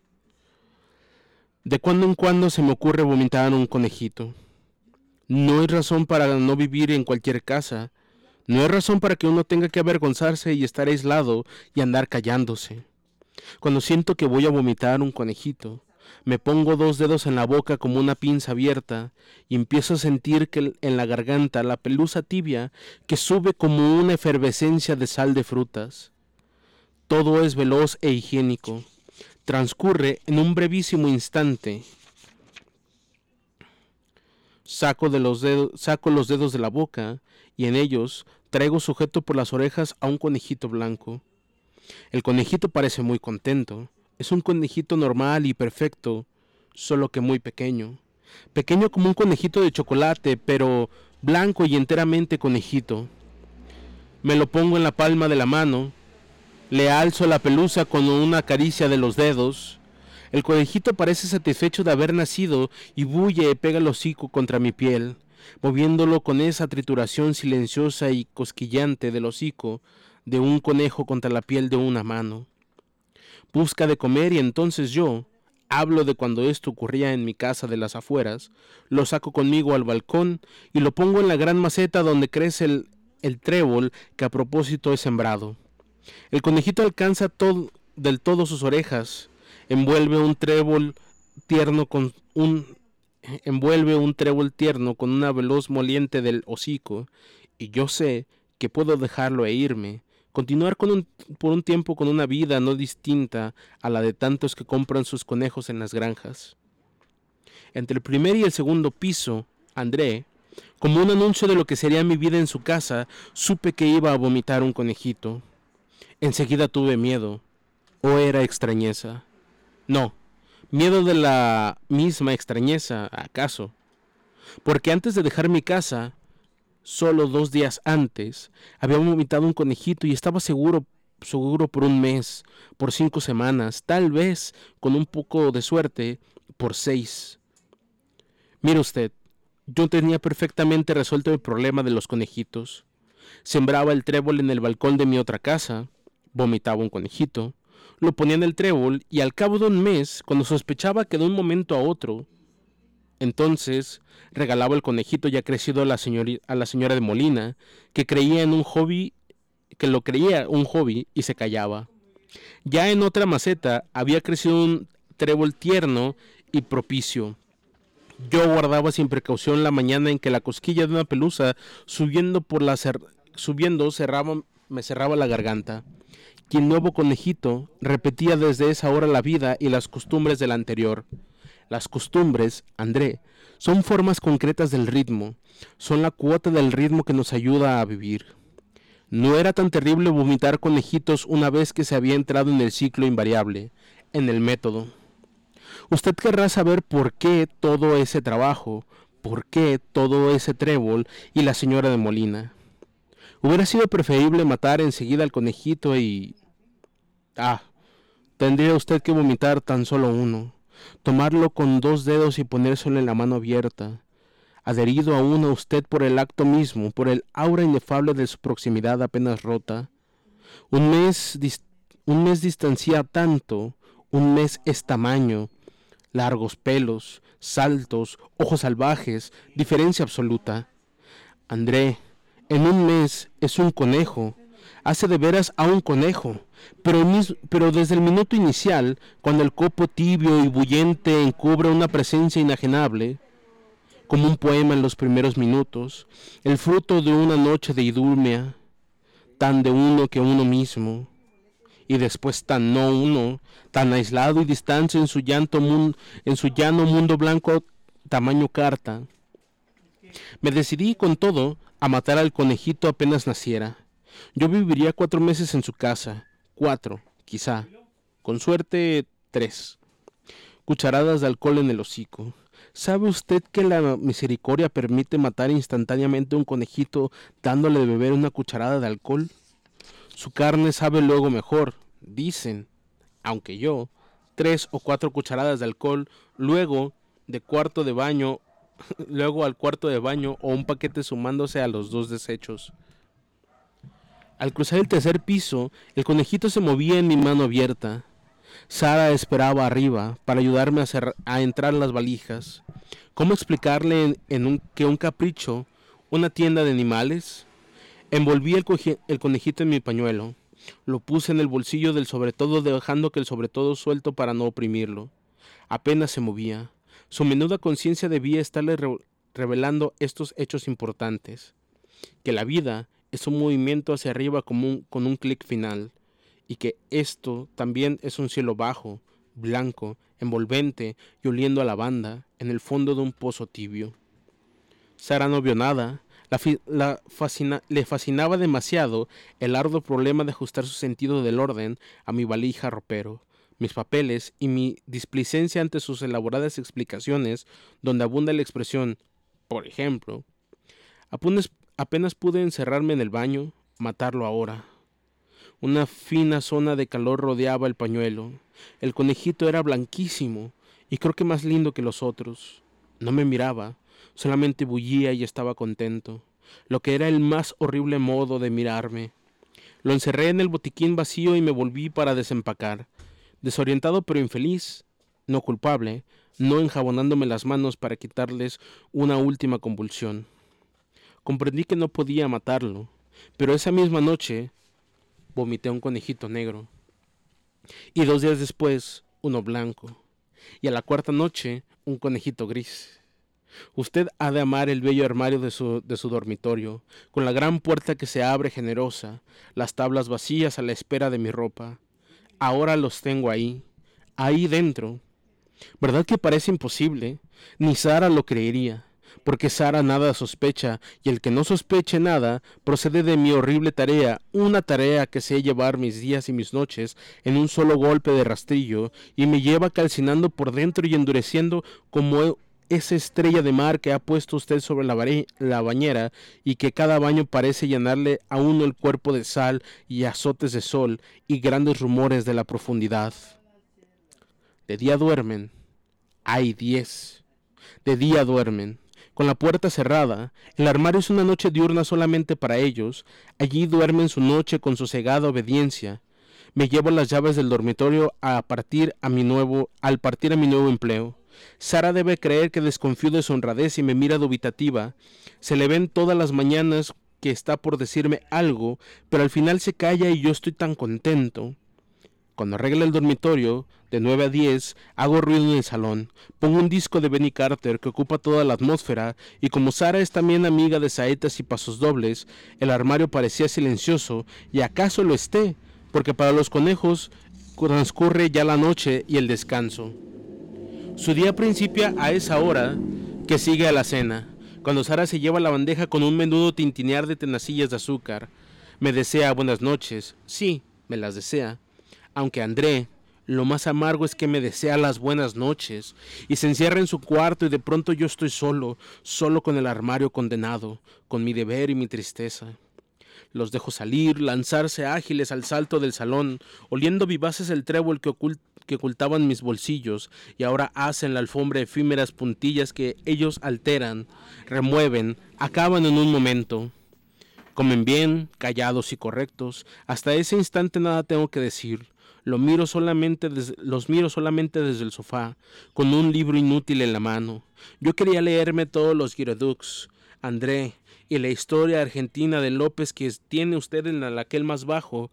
De cuando en cuando se me ocurre vomitar un conejito. No hay razón para no vivir en cualquier casa. No hay razón para que uno tenga que avergonzarse y estar aislado y andar callándose. Cuando siento que voy a vomitar un conejito, me pongo dos dedos en la boca como una pinza abierta y empiezo a sentir que en la garganta la pelusa tibia que sube como una efervescencia de sal de frutas. Todo es veloz e higiénico. Transcurre en un brevísimo instante. Saco, de los dedos, saco los dedos de la boca y en ellos traigo sujeto por las orejas a un conejito blanco. El conejito parece muy contento. Es un conejito normal y perfecto, solo que muy pequeño. Pequeño como un conejito de chocolate, pero blanco y enteramente conejito. Me lo pongo en la palma de la mano, le alzo la pelusa con una caricia de los dedos. El conejito parece satisfecho de haber nacido y bulle y pega el hocico contra mi piel, moviéndolo con esa trituración silenciosa y cosquillante del hocico de un conejo contra la piel de una mano. Busca de comer y entonces yo, hablo de cuando esto ocurría en mi casa de las afueras, lo saco conmigo al balcón y lo pongo en la gran maceta donde crece el, el trébol que a propósito he sembrado. El conejito alcanza todo, del todo sus orejas, envuelve un trébol tierno con un envuelve un trébol tierno con una veloz moliente del hocico, y yo sé que puedo dejarlo e irme, continuar con un, por un tiempo con una vida no distinta a la de tantos que compran sus conejos en las granjas. Entre el primer y el segundo piso, André, como un anuncio de lo que sería mi vida en su casa, supe que iba a vomitar un conejito. Enseguida tuve miedo. ¿O era extrañeza? No, miedo de la misma extrañeza, ¿acaso? Porque antes de dejar mi casa, solo dos días antes, había vomitado un conejito y estaba seguro, seguro por un mes, por cinco semanas, tal vez, con un poco de suerte, por seis. Mire usted, yo tenía perfectamente resuelto el problema de los conejitos. Sembraba el trébol en el balcón de mi otra casa, vomitaba un conejito, lo ponía en el trébol y al cabo de un mes, cuando sospechaba que de un momento a otro, entonces regalaba el conejito ya crecido a la, señori- a la señora de Molina, que creía en un hobby, que lo creía un hobby y se callaba. Ya en otra maceta había crecido un trébol tierno y propicio. Yo guardaba sin precaución la mañana en que la cosquilla de una pelusa subiendo por la cer- subiendo cerraba, me cerraba la garganta. Y el nuevo conejito repetía desde esa hora la vida y las costumbres de la anterior. Las costumbres, André, son formas concretas del ritmo, son la cuota del ritmo que nos ayuda a vivir. No era tan terrible vomitar conejitos una vez que se había entrado en el ciclo invariable, en el método. Usted querrá saber por qué todo ese trabajo, por qué todo ese trébol y la señora de Molina. Hubiera sido preferible matar enseguida al conejito y... Ah, tendría usted que vomitar tan solo uno, tomarlo con dos dedos y ponérselo en la mano abierta, adherido aún a usted por el acto mismo, por el aura inefable de su proximidad apenas rota. Un mes, dis- un mes distancia tanto, un mes es tamaño, largos pelos, saltos, ojos salvajes, diferencia absoluta. André, en un mes es un conejo, hace de veras a un conejo, pero, mis, pero desde el minuto inicial, cuando el copo tibio y bullente encubre una presencia inajenable, como un poema en los primeros minutos, el fruto de una noche de idumia, tan de uno que uno mismo, y después tan no uno, tan aislado y distante en su, llanto mun, en su llano mundo blanco tamaño carta. Me decidí con todo a matar al conejito apenas naciera. Yo viviría cuatro meses en su casa, cuatro, quizá, con suerte tres. Cucharadas de alcohol en el hocico. ¿Sabe usted que la misericordia permite matar instantáneamente un conejito dándole de beber una cucharada de alcohol? Su carne sabe luego mejor, dicen, aunque yo, tres o cuatro cucharadas de alcohol, luego de cuarto de baño, luego al cuarto de baño o un paquete sumándose a los dos desechos. Al cruzar el tercer piso, el conejito se movía en mi mano abierta. Sara esperaba arriba para ayudarme a, cerrar, a entrar las valijas. ¿Cómo explicarle en, en un, que un capricho, una tienda de animales? Envolví el, coje, el conejito en mi pañuelo. Lo puse en el bolsillo del sobretodo, dejando que el sobretodo suelto para no oprimirlo. Apenas se movía. Su menuda conciencia debía estarle re, revelando estos hechos importantes. Que la vida es un movimiento hacia arriba como un, con un clic final. Y que esto también es un cielo bajo, blanco, envolvente y oliendo a lavanda en el fondo de un pozo tibio. Sara no vio nada. La fi- la fascina- le fascinaba demasiado el arduo problema de ajustar su sentido del orden a mi valija ropero, mis papeles y mi displicencia ante sus elaboradas explicaciones, donde abunda la expresión, por ejemplo. Apenas, apenas pude encerrarme en el baño, matarlo ahora. Una fina zona de calor rodeaba el pañuelo. El conejito era blanquísimo y creo que más lindo que los otros. No me miraba, solamente bullía y estaba contento, lo que era el más horrible modo de mirarme. Lo encerré en el botiquín vacío y me volví para desempacar, desorientado pero infeliz, no culpable, no enjabonándome las manos para quitarles una última convulsión. Comprendí que no podía matarlo, pero esa misma noche vomité un conejito negro, y dos días después uno blanco, y a la cuarta noche un conejito gris. Usted ha de amar el bello armario de su, de su dormitorio, con la gran puerta que se abre generosa, las tablas vacías a la espera de mi ropa. Ahora los tengo ahí, ahí dentro. ¿Verdad que parece imposible? Ni Sara lo creería, porque Sara nada sospecha, y el que no sospeche nada procede de mi horrible tarea, una tarea que sé llevar mis días y mis noches en un solo golpe de rastrillo, y me lleva calcinando por dentro y endureciendo como esa estrella de mar que ha puesto usted sobre la, bare- la bañera y que cada baño parece llenarle a uno el cuerpo de sal y azotes de sol y grandes rumores de la profundidad. De día duermen, hay diez. De día duermen, con la puerta cerrada. El armario es una noche diurna solamente para ellos. Allí duermen su noche con sosegada obediencia. Me llevo las llaves del dormitorio a partir a mi nuevo, al partir a mi nuevo empleo. Sara debe creer que desconfío de su honradez y me mira dubitativa. Se le ven todas las mañanas que está por decirme algo, pero al final se calla y yo estoy tan contento. Cuando arregla el dormitorio, de nueve a diez, hago ruido en el salón. Pongo un disco de Benny Carter que ocupa toda la atmósfera, y como Sara es también amiga de saetas y pasos dobles, el armario parecía silencioso, y acaso lo esté, porque para los conejos transcurre ya la noche y el descanso. Su día principia a esa hora que sigue a la cena, cuando Sara se lleva la bandeja con un menudo tintinear de tenacillas de azúcar. Me desea buenas noches, sí, me las desea, aunque André, lo más amargo es que me desea las buenas noches, y se encierra en su cuarto y de pronto yo estoy solo, solo con el armario condenado, con mi deber y mi tristeza. Los dejo salir, lanzarse ágiles al salto del salón, oliendo vivaces el trébol que, ocult que ocultaban mis bolsillos, y ahora hacen la alfombra efímeras puntillas que ellos alteran, remueven, acaban en un momento. Comen bien, callados y correctos. Hasta ese instante nada tengo que decir. Lo miro solamente desde, los miro solamente desde el sofá, con un libro inútil en la mano. Yo quería leerme todos los Girardux, André, y la historia argentina de López que tiene usted en el aquel más bajo,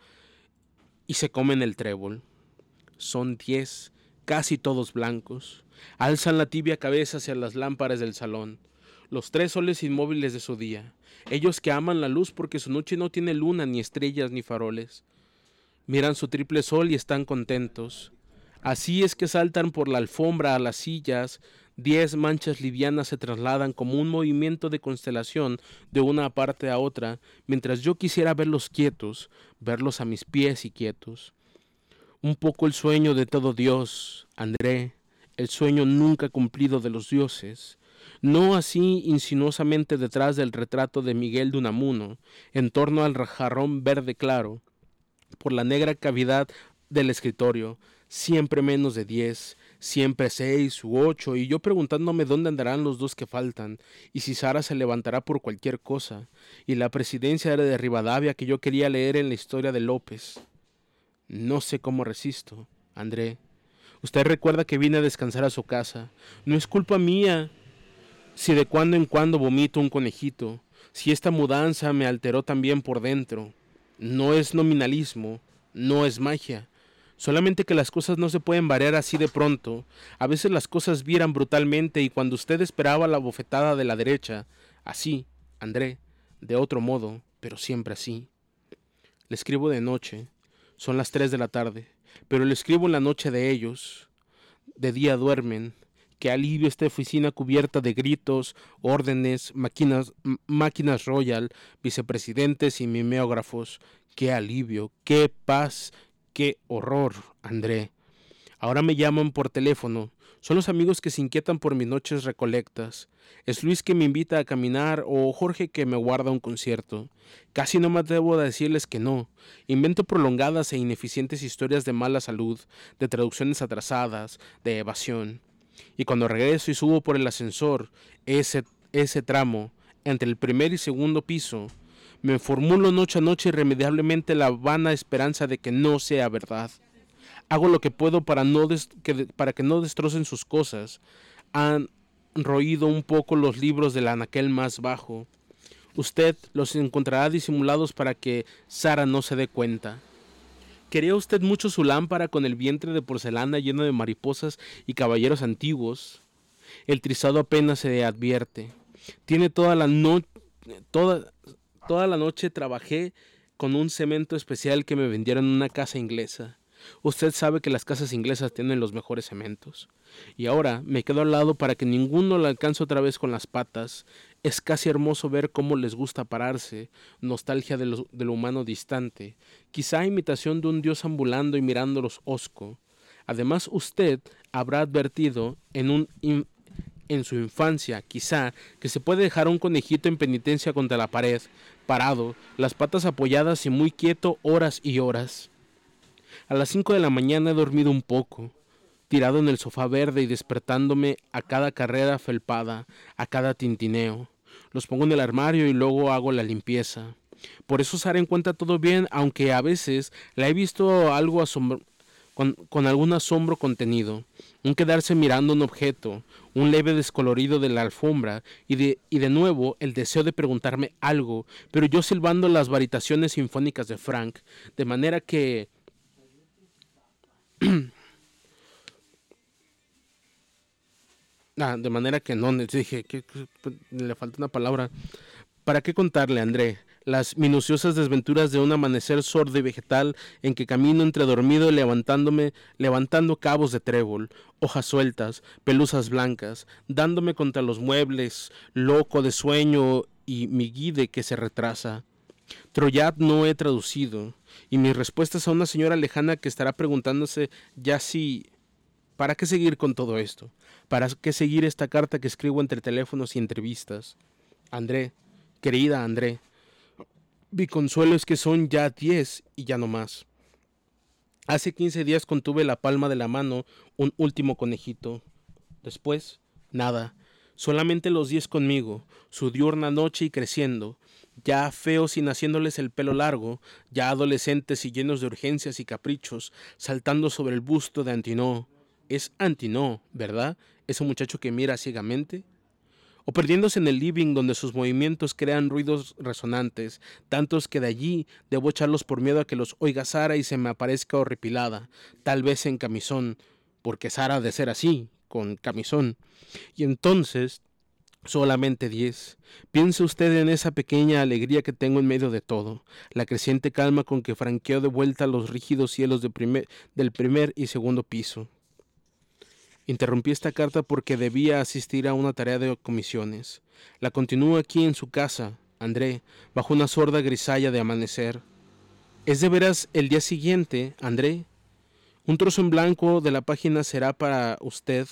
y se comen el trébol. Son diez, casi todos blancos. Alzan la tibia cabeza hacia las lámparas del salón. Los tres soles inmóviles de su día. Ellos que aman la luz porque su noche no tiene luna, ni estrellas, ni faroles. Miran su triple sol y están contentos. Así es que saltan por la alfombra a las sillas. Diez manchas livianas se trasladan como un movimiento de constelación de una parte a otra, mientras yo quisiera verlos quietos, verlos a mis pies y quietos. Un poco el sueño de todo Dios, André, el sueño nunca cumplido de los dioses. No así insinuosamente detrás del retrato de Miguel de Unamuno, en torno al jarrón verde claro, por la negra cavidad del escritorio, siempre menos de diez, siempre seis u ocho, y yo preguntándome dónde andarán los dos que faltan, y si Sara se levantará por cualquier cosa, y la presidencia era de Rivadavia que yo quería leer en la historia de López. No sé cómo resisto, André. Usted recuerda que vine a descansar a su casa. No es culpa mía si de cuando en cuando vomito un conejito, si esta mudanza me alteró también por dentro. No es nominalismo, no es magia. Solamente que las cosas no se pueden variar así de pronto. A veces las cosas viran brutalmente y cuando usted esperaba la bofetada de la derecha, así, André, de otro modo, pero siempre así. Le escribo de noche, son las tres de la tarde, pero le escribo en la noche de ellos. De día duermen, qué alivio esta oficina cubierta de gritos, órdenes, máquinas, m- máquinas Royal, vicepresidentes y mimeógrafos. Qué alivio, qué paz, qué horror, André. Ahora me llaman por teléfono. Son los amigos que se inquietan por mis noches recolectas. Es Luis que me invita a caminar o Jorge que me guarda un concierto. Casi no me atrevo a decirles que no. Invento prolongadas e ineficientes historias de mala salud, de traducciones atrasadas, de evasión. Y cuando regreso y subo por el ascensor, ese, ese tramo, entre el primer y segundo piso, me formulo noche a noche irremediablemente la vana esperanza de que no sea verdad. Hago lo que puedo para, no des- que, para que no destrocen sus cosas. Han roído un poco los libros del anaquel más bajo. Usted los encontrará disimulados para que Sara no se dé cuenta. ¿Quería usted mucho su lámpara con el vientre de porcelana lleno de mariposas y caballeros antiguos? El trizado apenas se advierte. Tiene toda la noche... Toda, toda la noche trabajé con un cemento especial que me vendieron en una casa inglesa. Usted sabe que las casas inglesas tienen los mejores cementos. Y ahora me quedo al lado para que ninguno le alcance otra vez con las patas. Es casi hermoso ver cómo les gusta pararse, nostalgia de lo, de lo humano distante, quizá imitación de un dios ambulando y mirándolos hosco. Además usted habrá advertido en un in- en su infancia, quizá, que se puede dejar a un conejito en penitencia contra la pared, parado, las patas apoyadas y muy quieto horas y horas. A las cinco de la mañana he dormido un poco, tirado en el sofá verde y despertándome a cada carrera felpada, a cada tintineo. Los pongo en el armario y luego hago la limpieza. Por eso Sara encuentra todo bien, aunque a veces la he visto algo asombro con, con algún asombro contenido, un quedarse mirando un objeto, un leve descolorido de la alfombra y de, y de nuevo el deseo de preguntarme algo, pero yo silbando las varitaciones sinfónicas de Frank, de manera que... Ah, de manera que no, le dije que, que- que le falta una palabra. ¿Para qué contarle, André? Las minuciosas desventuras de un amanecer sordo y vegetal en que camino entre dormido y levantándome, levantando cabos de trébol, hojas sueltas, pelusas blancas, dándome contra los muebles, loco de sueño y mi guide que se retrasa. Troyat no he traducido, y mis respuestas a una señora lejana que estará preguntándose ya si... ¿Para qué seguir con todo esto? ¿Para qué seguir esta carta que escribo entre teléfonos y entrevistas? André, querida André, mi consuelo es que son ya diez y ya no más. Hace quince días contuve la palma de la mano un último conejito. Después, nada. Solamente los diez conmigo, su diurna noche y creciendo, ya feos y naciéndoles el pelo largo, ya adolescentes y llenos de urgencias y caprichos, saltando sobre el busto de Antinó. Es Antinó, ¿verdad? Ese muchacho que mira ciegamente. O perdiéndose en el living donde sus movimientos crean ruidos resonantes, tantos que de allí debo echarlos por miedo a que los oiga Sara y se me aparezca horripilada, tal vez en camisón, porque Sara ha de ser así, con camisón. Y entonces, solamente diez. Piense usted en esa pequeña alegría que tengo en medio de todo, la creciente calma con que franqueo de vuelta los rígidos cielos de primer, del primer y segundo piso. Interrumpí esta carta porque debía asistir a una tarea de comisiones. La continúo aquí en su casa, André, bajo una sorda grisalla de amanecer. ¿Es de veras el día siguiente, André? Un trozo en blanco de la página será para usted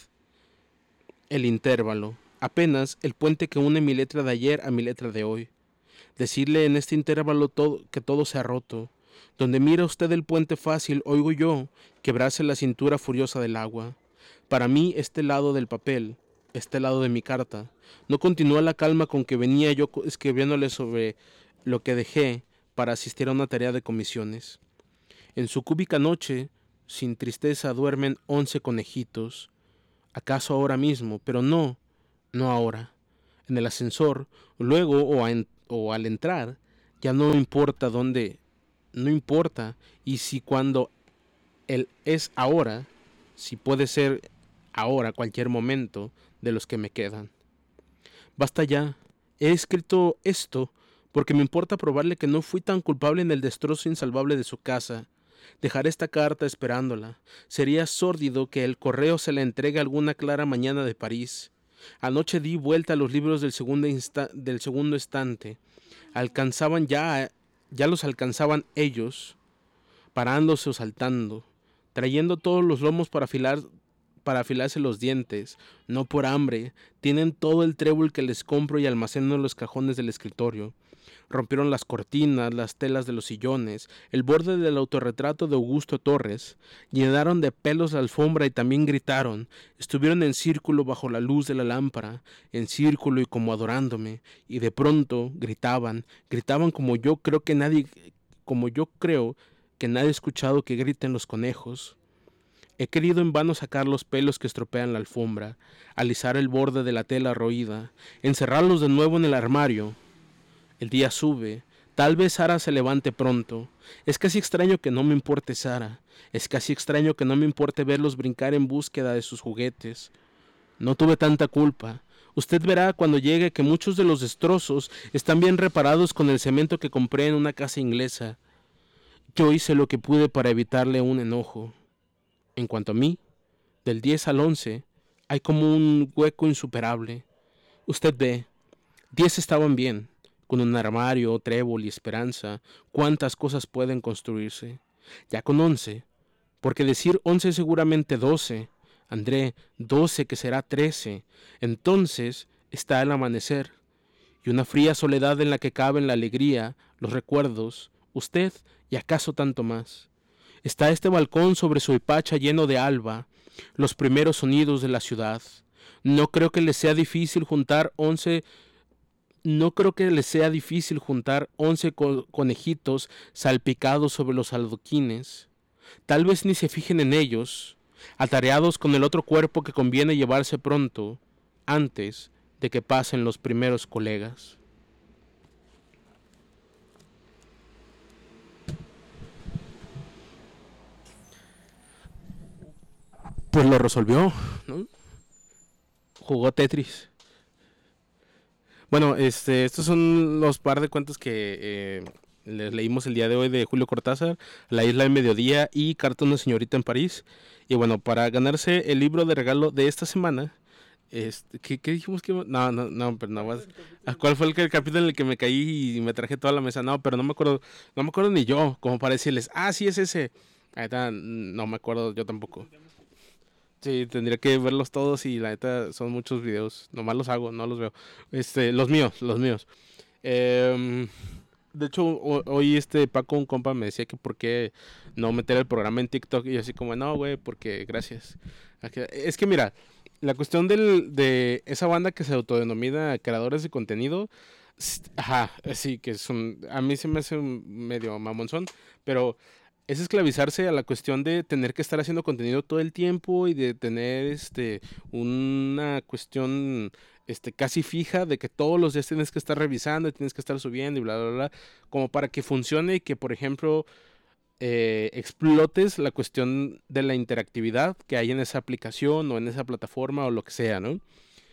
el intervalo, apenas el puente que une mi letra de ayer a mi letra de hoy. Decirle en este intervalo todo, que todo se ha roto. Donde mira usted el puente fácil, oigo yo quebrarse la cintura furiosa del agua. Para mí, este lado del papel, este lado de mi carta, no continúa la calma con que venía yo escribiéndole sobre lo que dejé para asistir a una tarea de comisiones. En su cúbica noche, sin tristeza, duermen once conejitos. ¿Acaso ahora mismo? Pero no, no ahora. En el ascensor, luego o, a en, o al entrar, ya no importa dónde, no importa, y si cuando él es ahora, si puede ser ahora, cualquier momento de los que me quedan. Basta ya. He escrito esto porque me importa probarle que no fui tan culpable en el destrozo insalvable de su casa. Dejaré esta carta esperándola. Sería sórdido que el correo se la entregue alguna clara mañana de París. Anoche di vuelta a los libros del segundo, insta- del segundo estante. Alcanzaban ya, ya los alcanzaban ellos, parándose o saltando, trayendo todos los lomos para afilar, para afilarse los dientes, no por hambre. Tienen todo el trébol que les compro y almaceno en los cajones del escritorio. Rompieron las cortinas, las telas de los sillones, el borde del autorretrato de Augusto Torres, llenaron de pelos la alfombra y también gritaron. Estuvieron en círculo bajo la luz de la lámpara, en círculo y como adorándome, y de pronto gritaban, gritaban como yo creo que nadie, como yo creo que nadie ha escuchado que griten los conejos. He querido en vano sacar los pelos que estropean la alfombra, alisar el borde de la tela roída, encerrarlos de nuevo en el armario. El día sube, tal vez Sara se levante pronto. Es casi extraño que no me importe Sara, es casi extraño que no me importe verlos brincar en búsqueda de sus juguetes. No tuve tanta culpa. Usted verá cuando llegue que muchos de los destrozos están bien reparados con el cemento que compré en una casa inglesa. Yo hice lo que pude para evitarle un enojo. En cuanto a mí, del diez al once, hay como un hueco insuperable. Usted ve, diez estaban bien. Con un armario, trébol y esperanza, cuántas cosas pueden construirse. Ya con once, porque decir once es seguramente doce, André, doce que será trece, entonces está el amanecer, y una fría soledad en la que caben la alegría, los recuerdos, usted y acaso tanto más. Está este balcón sobre su hipacha lleno de alba, los primeros sonidos de la ciudad. No creo que le sea difícil juntar once No creo que les sea difícil juntar once co- conejitos salpicados sobre los aldoquines. Tal vez ni se fijen en ellos, atareados con el otro cuerpo que conviene llevarse pronto, antes de que pasen los primeros colegas. Pues lo resolvió, ¿no? Jugó Tetris. Bueno, este, estos son los par de cuentos que eh, les leímos el día de hoy de Julio Cortázar, La isla del mediodía y Carta a una señorita en París. Y bueno, para ganarse el libro de regalo de esta semana, este, ¿qué, qué dijimos que iba? No, no, no, pero no más. ¿A ¿Cuál fue el, que- el capítulo en el que me caí y me traje toda la mesa? No, pero no me acuerdo, no me acuerdo ni yo, como para decirles, ah, sí es ese. Ahí está, no me acuerdo yo tampoco. Sí, tendría que verlos todos y la neta son muchos videos. Nomás los hago, no los veo. Este, los míos, los míos. Em, de hecho, ho- hoy este Paco, un compa, me decía que por qué no meter el programa en TikTok. Y yo así como, no, güey, porque gracias. Aquí- Es que mira, la cuestión del, de esa banda que se autodenomina creadores de contenido, s- ajá, sí, que son, a mí se me hace un medio mamonzón, pero es esclavizarse a la cuestión de tener que estar haciendo contenido todo el tiempo y de tener este una cuestión este casi fija de que todos los días tienes que estar revisando y tienes que estar subiendo y bla bla bla, como para que funcione y que por ejemplo eh, explotes la cuestión de la interactividad que hay en esa aplicación o en esa plataforma o lo que sea, ¿no?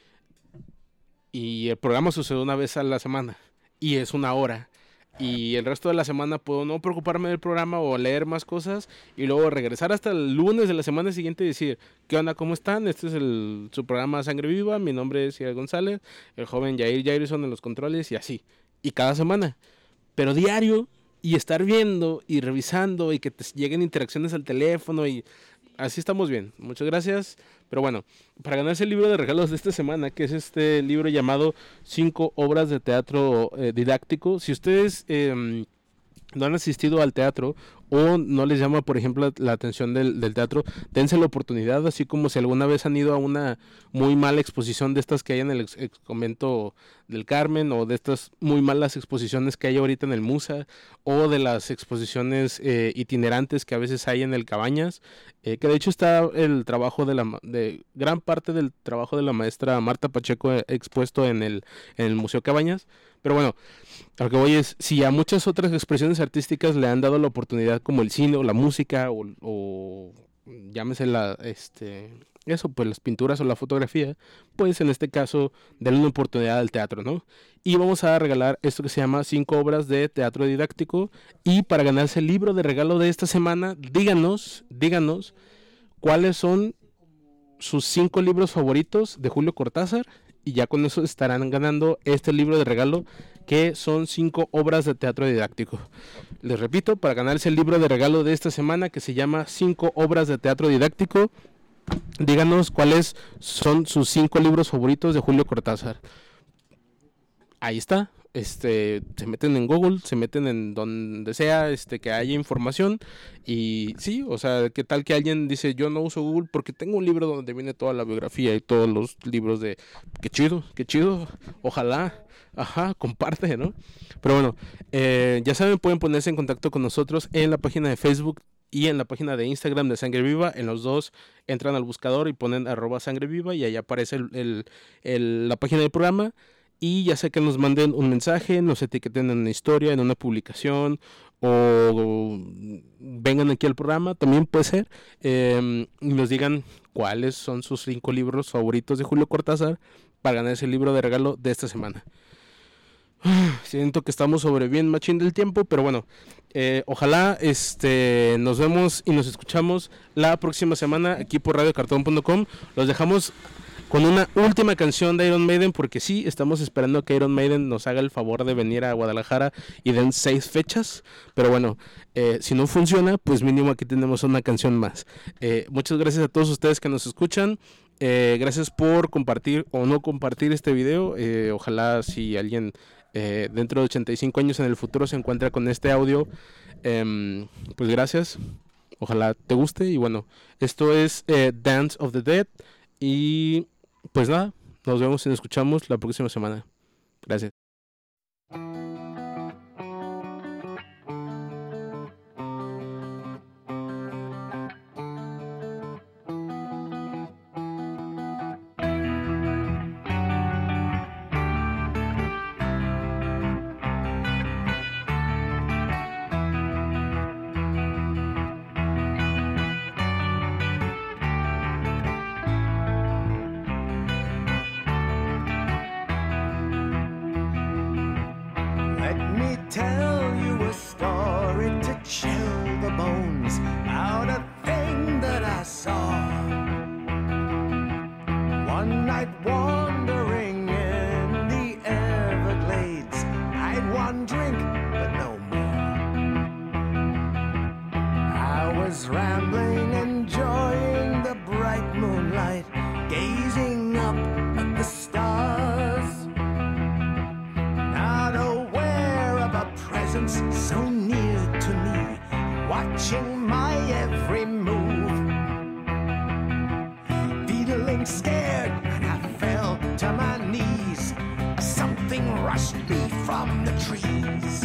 Y el programa sucede una vez a la semana y es una hora. Y el resto de la semana puedo no preocuparme del programa o leer más cosas y luego regresar hasta el lunes de la semana siguiente y decir, ¿qué onda? ¿Cómo están? Este es el, su programa Sangre Viva, mi nombre es Ciel González, el joven Jair Jairson en los controles y así. Y cada semana, pero diario y estar viendo y revisando y que te lleguen interacciones al teléfono y así estamos bien. Muchas gracias. Pero bueno, para ganarse el libro de regalos de esta semana, que es este libro llamado Cinco obras de teatro eh, didáctico, si ustedes eh, no han asistido al teatro o no les llama, por ejemplo, la atención del, del teatro, dense la oportunidad, así como si alguna vez han ido a una muy mala exposición de estas que hay en el ex, ex convento del Carmen, o de estas muy malas exposiciones que hay ahorita en el Musa, o de las exposiciones eh, itinerantes que a veces hay en el Cabañas, eh, que de hecho está el trabajo de la ma- de gran parte del trabajo de la maestra Marta Pacheco eh, expuesto en el, en el Museo Cabañas. Pero bueno, a lo que voy es, si a muchas otras expresiones artísticas le han dado la oportunidad como el cine o la música o, o llámese la, este, eso, pues las pinturas o la fotografía, pues en este caso, denle una oportunidad al teatro, ¿no? Y vamos a regalar esto que se llama cinco obras de teatro didáctico. Y para ganarse el libro de regalo de esta semana, díganos, díganos cuáles son sus cinco libros favoritos de Julio Cortázar. Y ya con eso estarán ganando este libro de regalo, que son cinco obras de teatro didáctico. Les repito, para ganarse el libro de regalo de esta semana, que se llama cinco obras de teatro didáctico, díganos cuáles son sus cinco libros favoritos de Julio Cortázar. Ahí está. Este, se meten en Google, se meten en donde sea, este, que haya información. Y sí, o sea, qué tal que alguien dice, yo no uso Google porque tengo un libro donde viene toda la biografía y todos los libros de, qué chido, qué chido, ojalá, ajá, comparte, ¿no? Pero bueno, eh, ya saben, pueden ponerse en contacto con nosotros en la página de Facebook y en la página de Instagram de Sangre Viva. En los dos entran al buscador y ponen arroba Sangre Viva y ahí aparece el, el, el, la página del programa. Y ya sea que nos manden un mensaje, nos etiqueten en una historia, en una publicación, o vengan aquí al programa, también puede ser, eh, y nos digan cuáles son sus cinco libros favoritos de Julio Cortázar para ganar ese libro de regalo de esta semana. Siento que estamos sobre bien machín del tiempo, pero bueno, eh, ojalá este, nos vemos y nos escuchamos la próxima semana aquí por radio cartón punto com. Los dejamos con una última canción de Iron Maiden, porque sí, estamos esperando que Iron Maiden nos haga el favor de venir a Guadalajara y den seis fechas, pero bueno, eh, si no funciona, pues mínimo aquí tenemos una canción más. Eh, muchas gracias a todos ustedes que nos escuchan, eh, gracias por compartir o no compartir este video, eh, ojalá si alguien eh, dentro de ochenta y cinco años en el futuro se encuentra con este audio, eh, pues gracias, ojalá te guste. Y bueno, esto es eh, Dance of the Dead. Y pues nada, nos vemos y nos escuchamos la próxima semana. Gracias. Tell you a story to chill the bones out a thing that I saw. One night wandering in the Everglades, I'd one drink but no more. I was rambling, enjoying the bright moonlight, gazing up at the stars. Not aware of a presence so near to me, watching my every move. Feeling scared, and I fell to my knees. Something rushed me from the trees,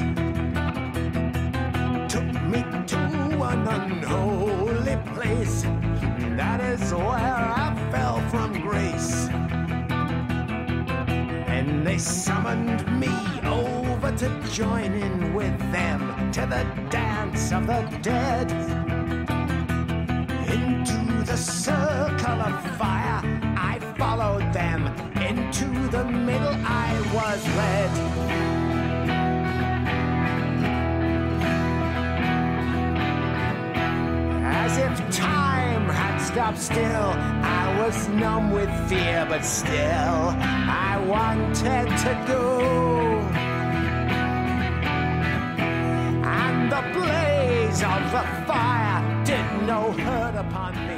took me to an unholy place. That is where I fell from grace. And they summoned me over to join in with them to the dance of the dead. Into the circle of fire I followed them, into the middle I was led. As if time had stopped still, I was numb with fear, but still I wanted to go. And the blaze of the fire did no hurt upon me.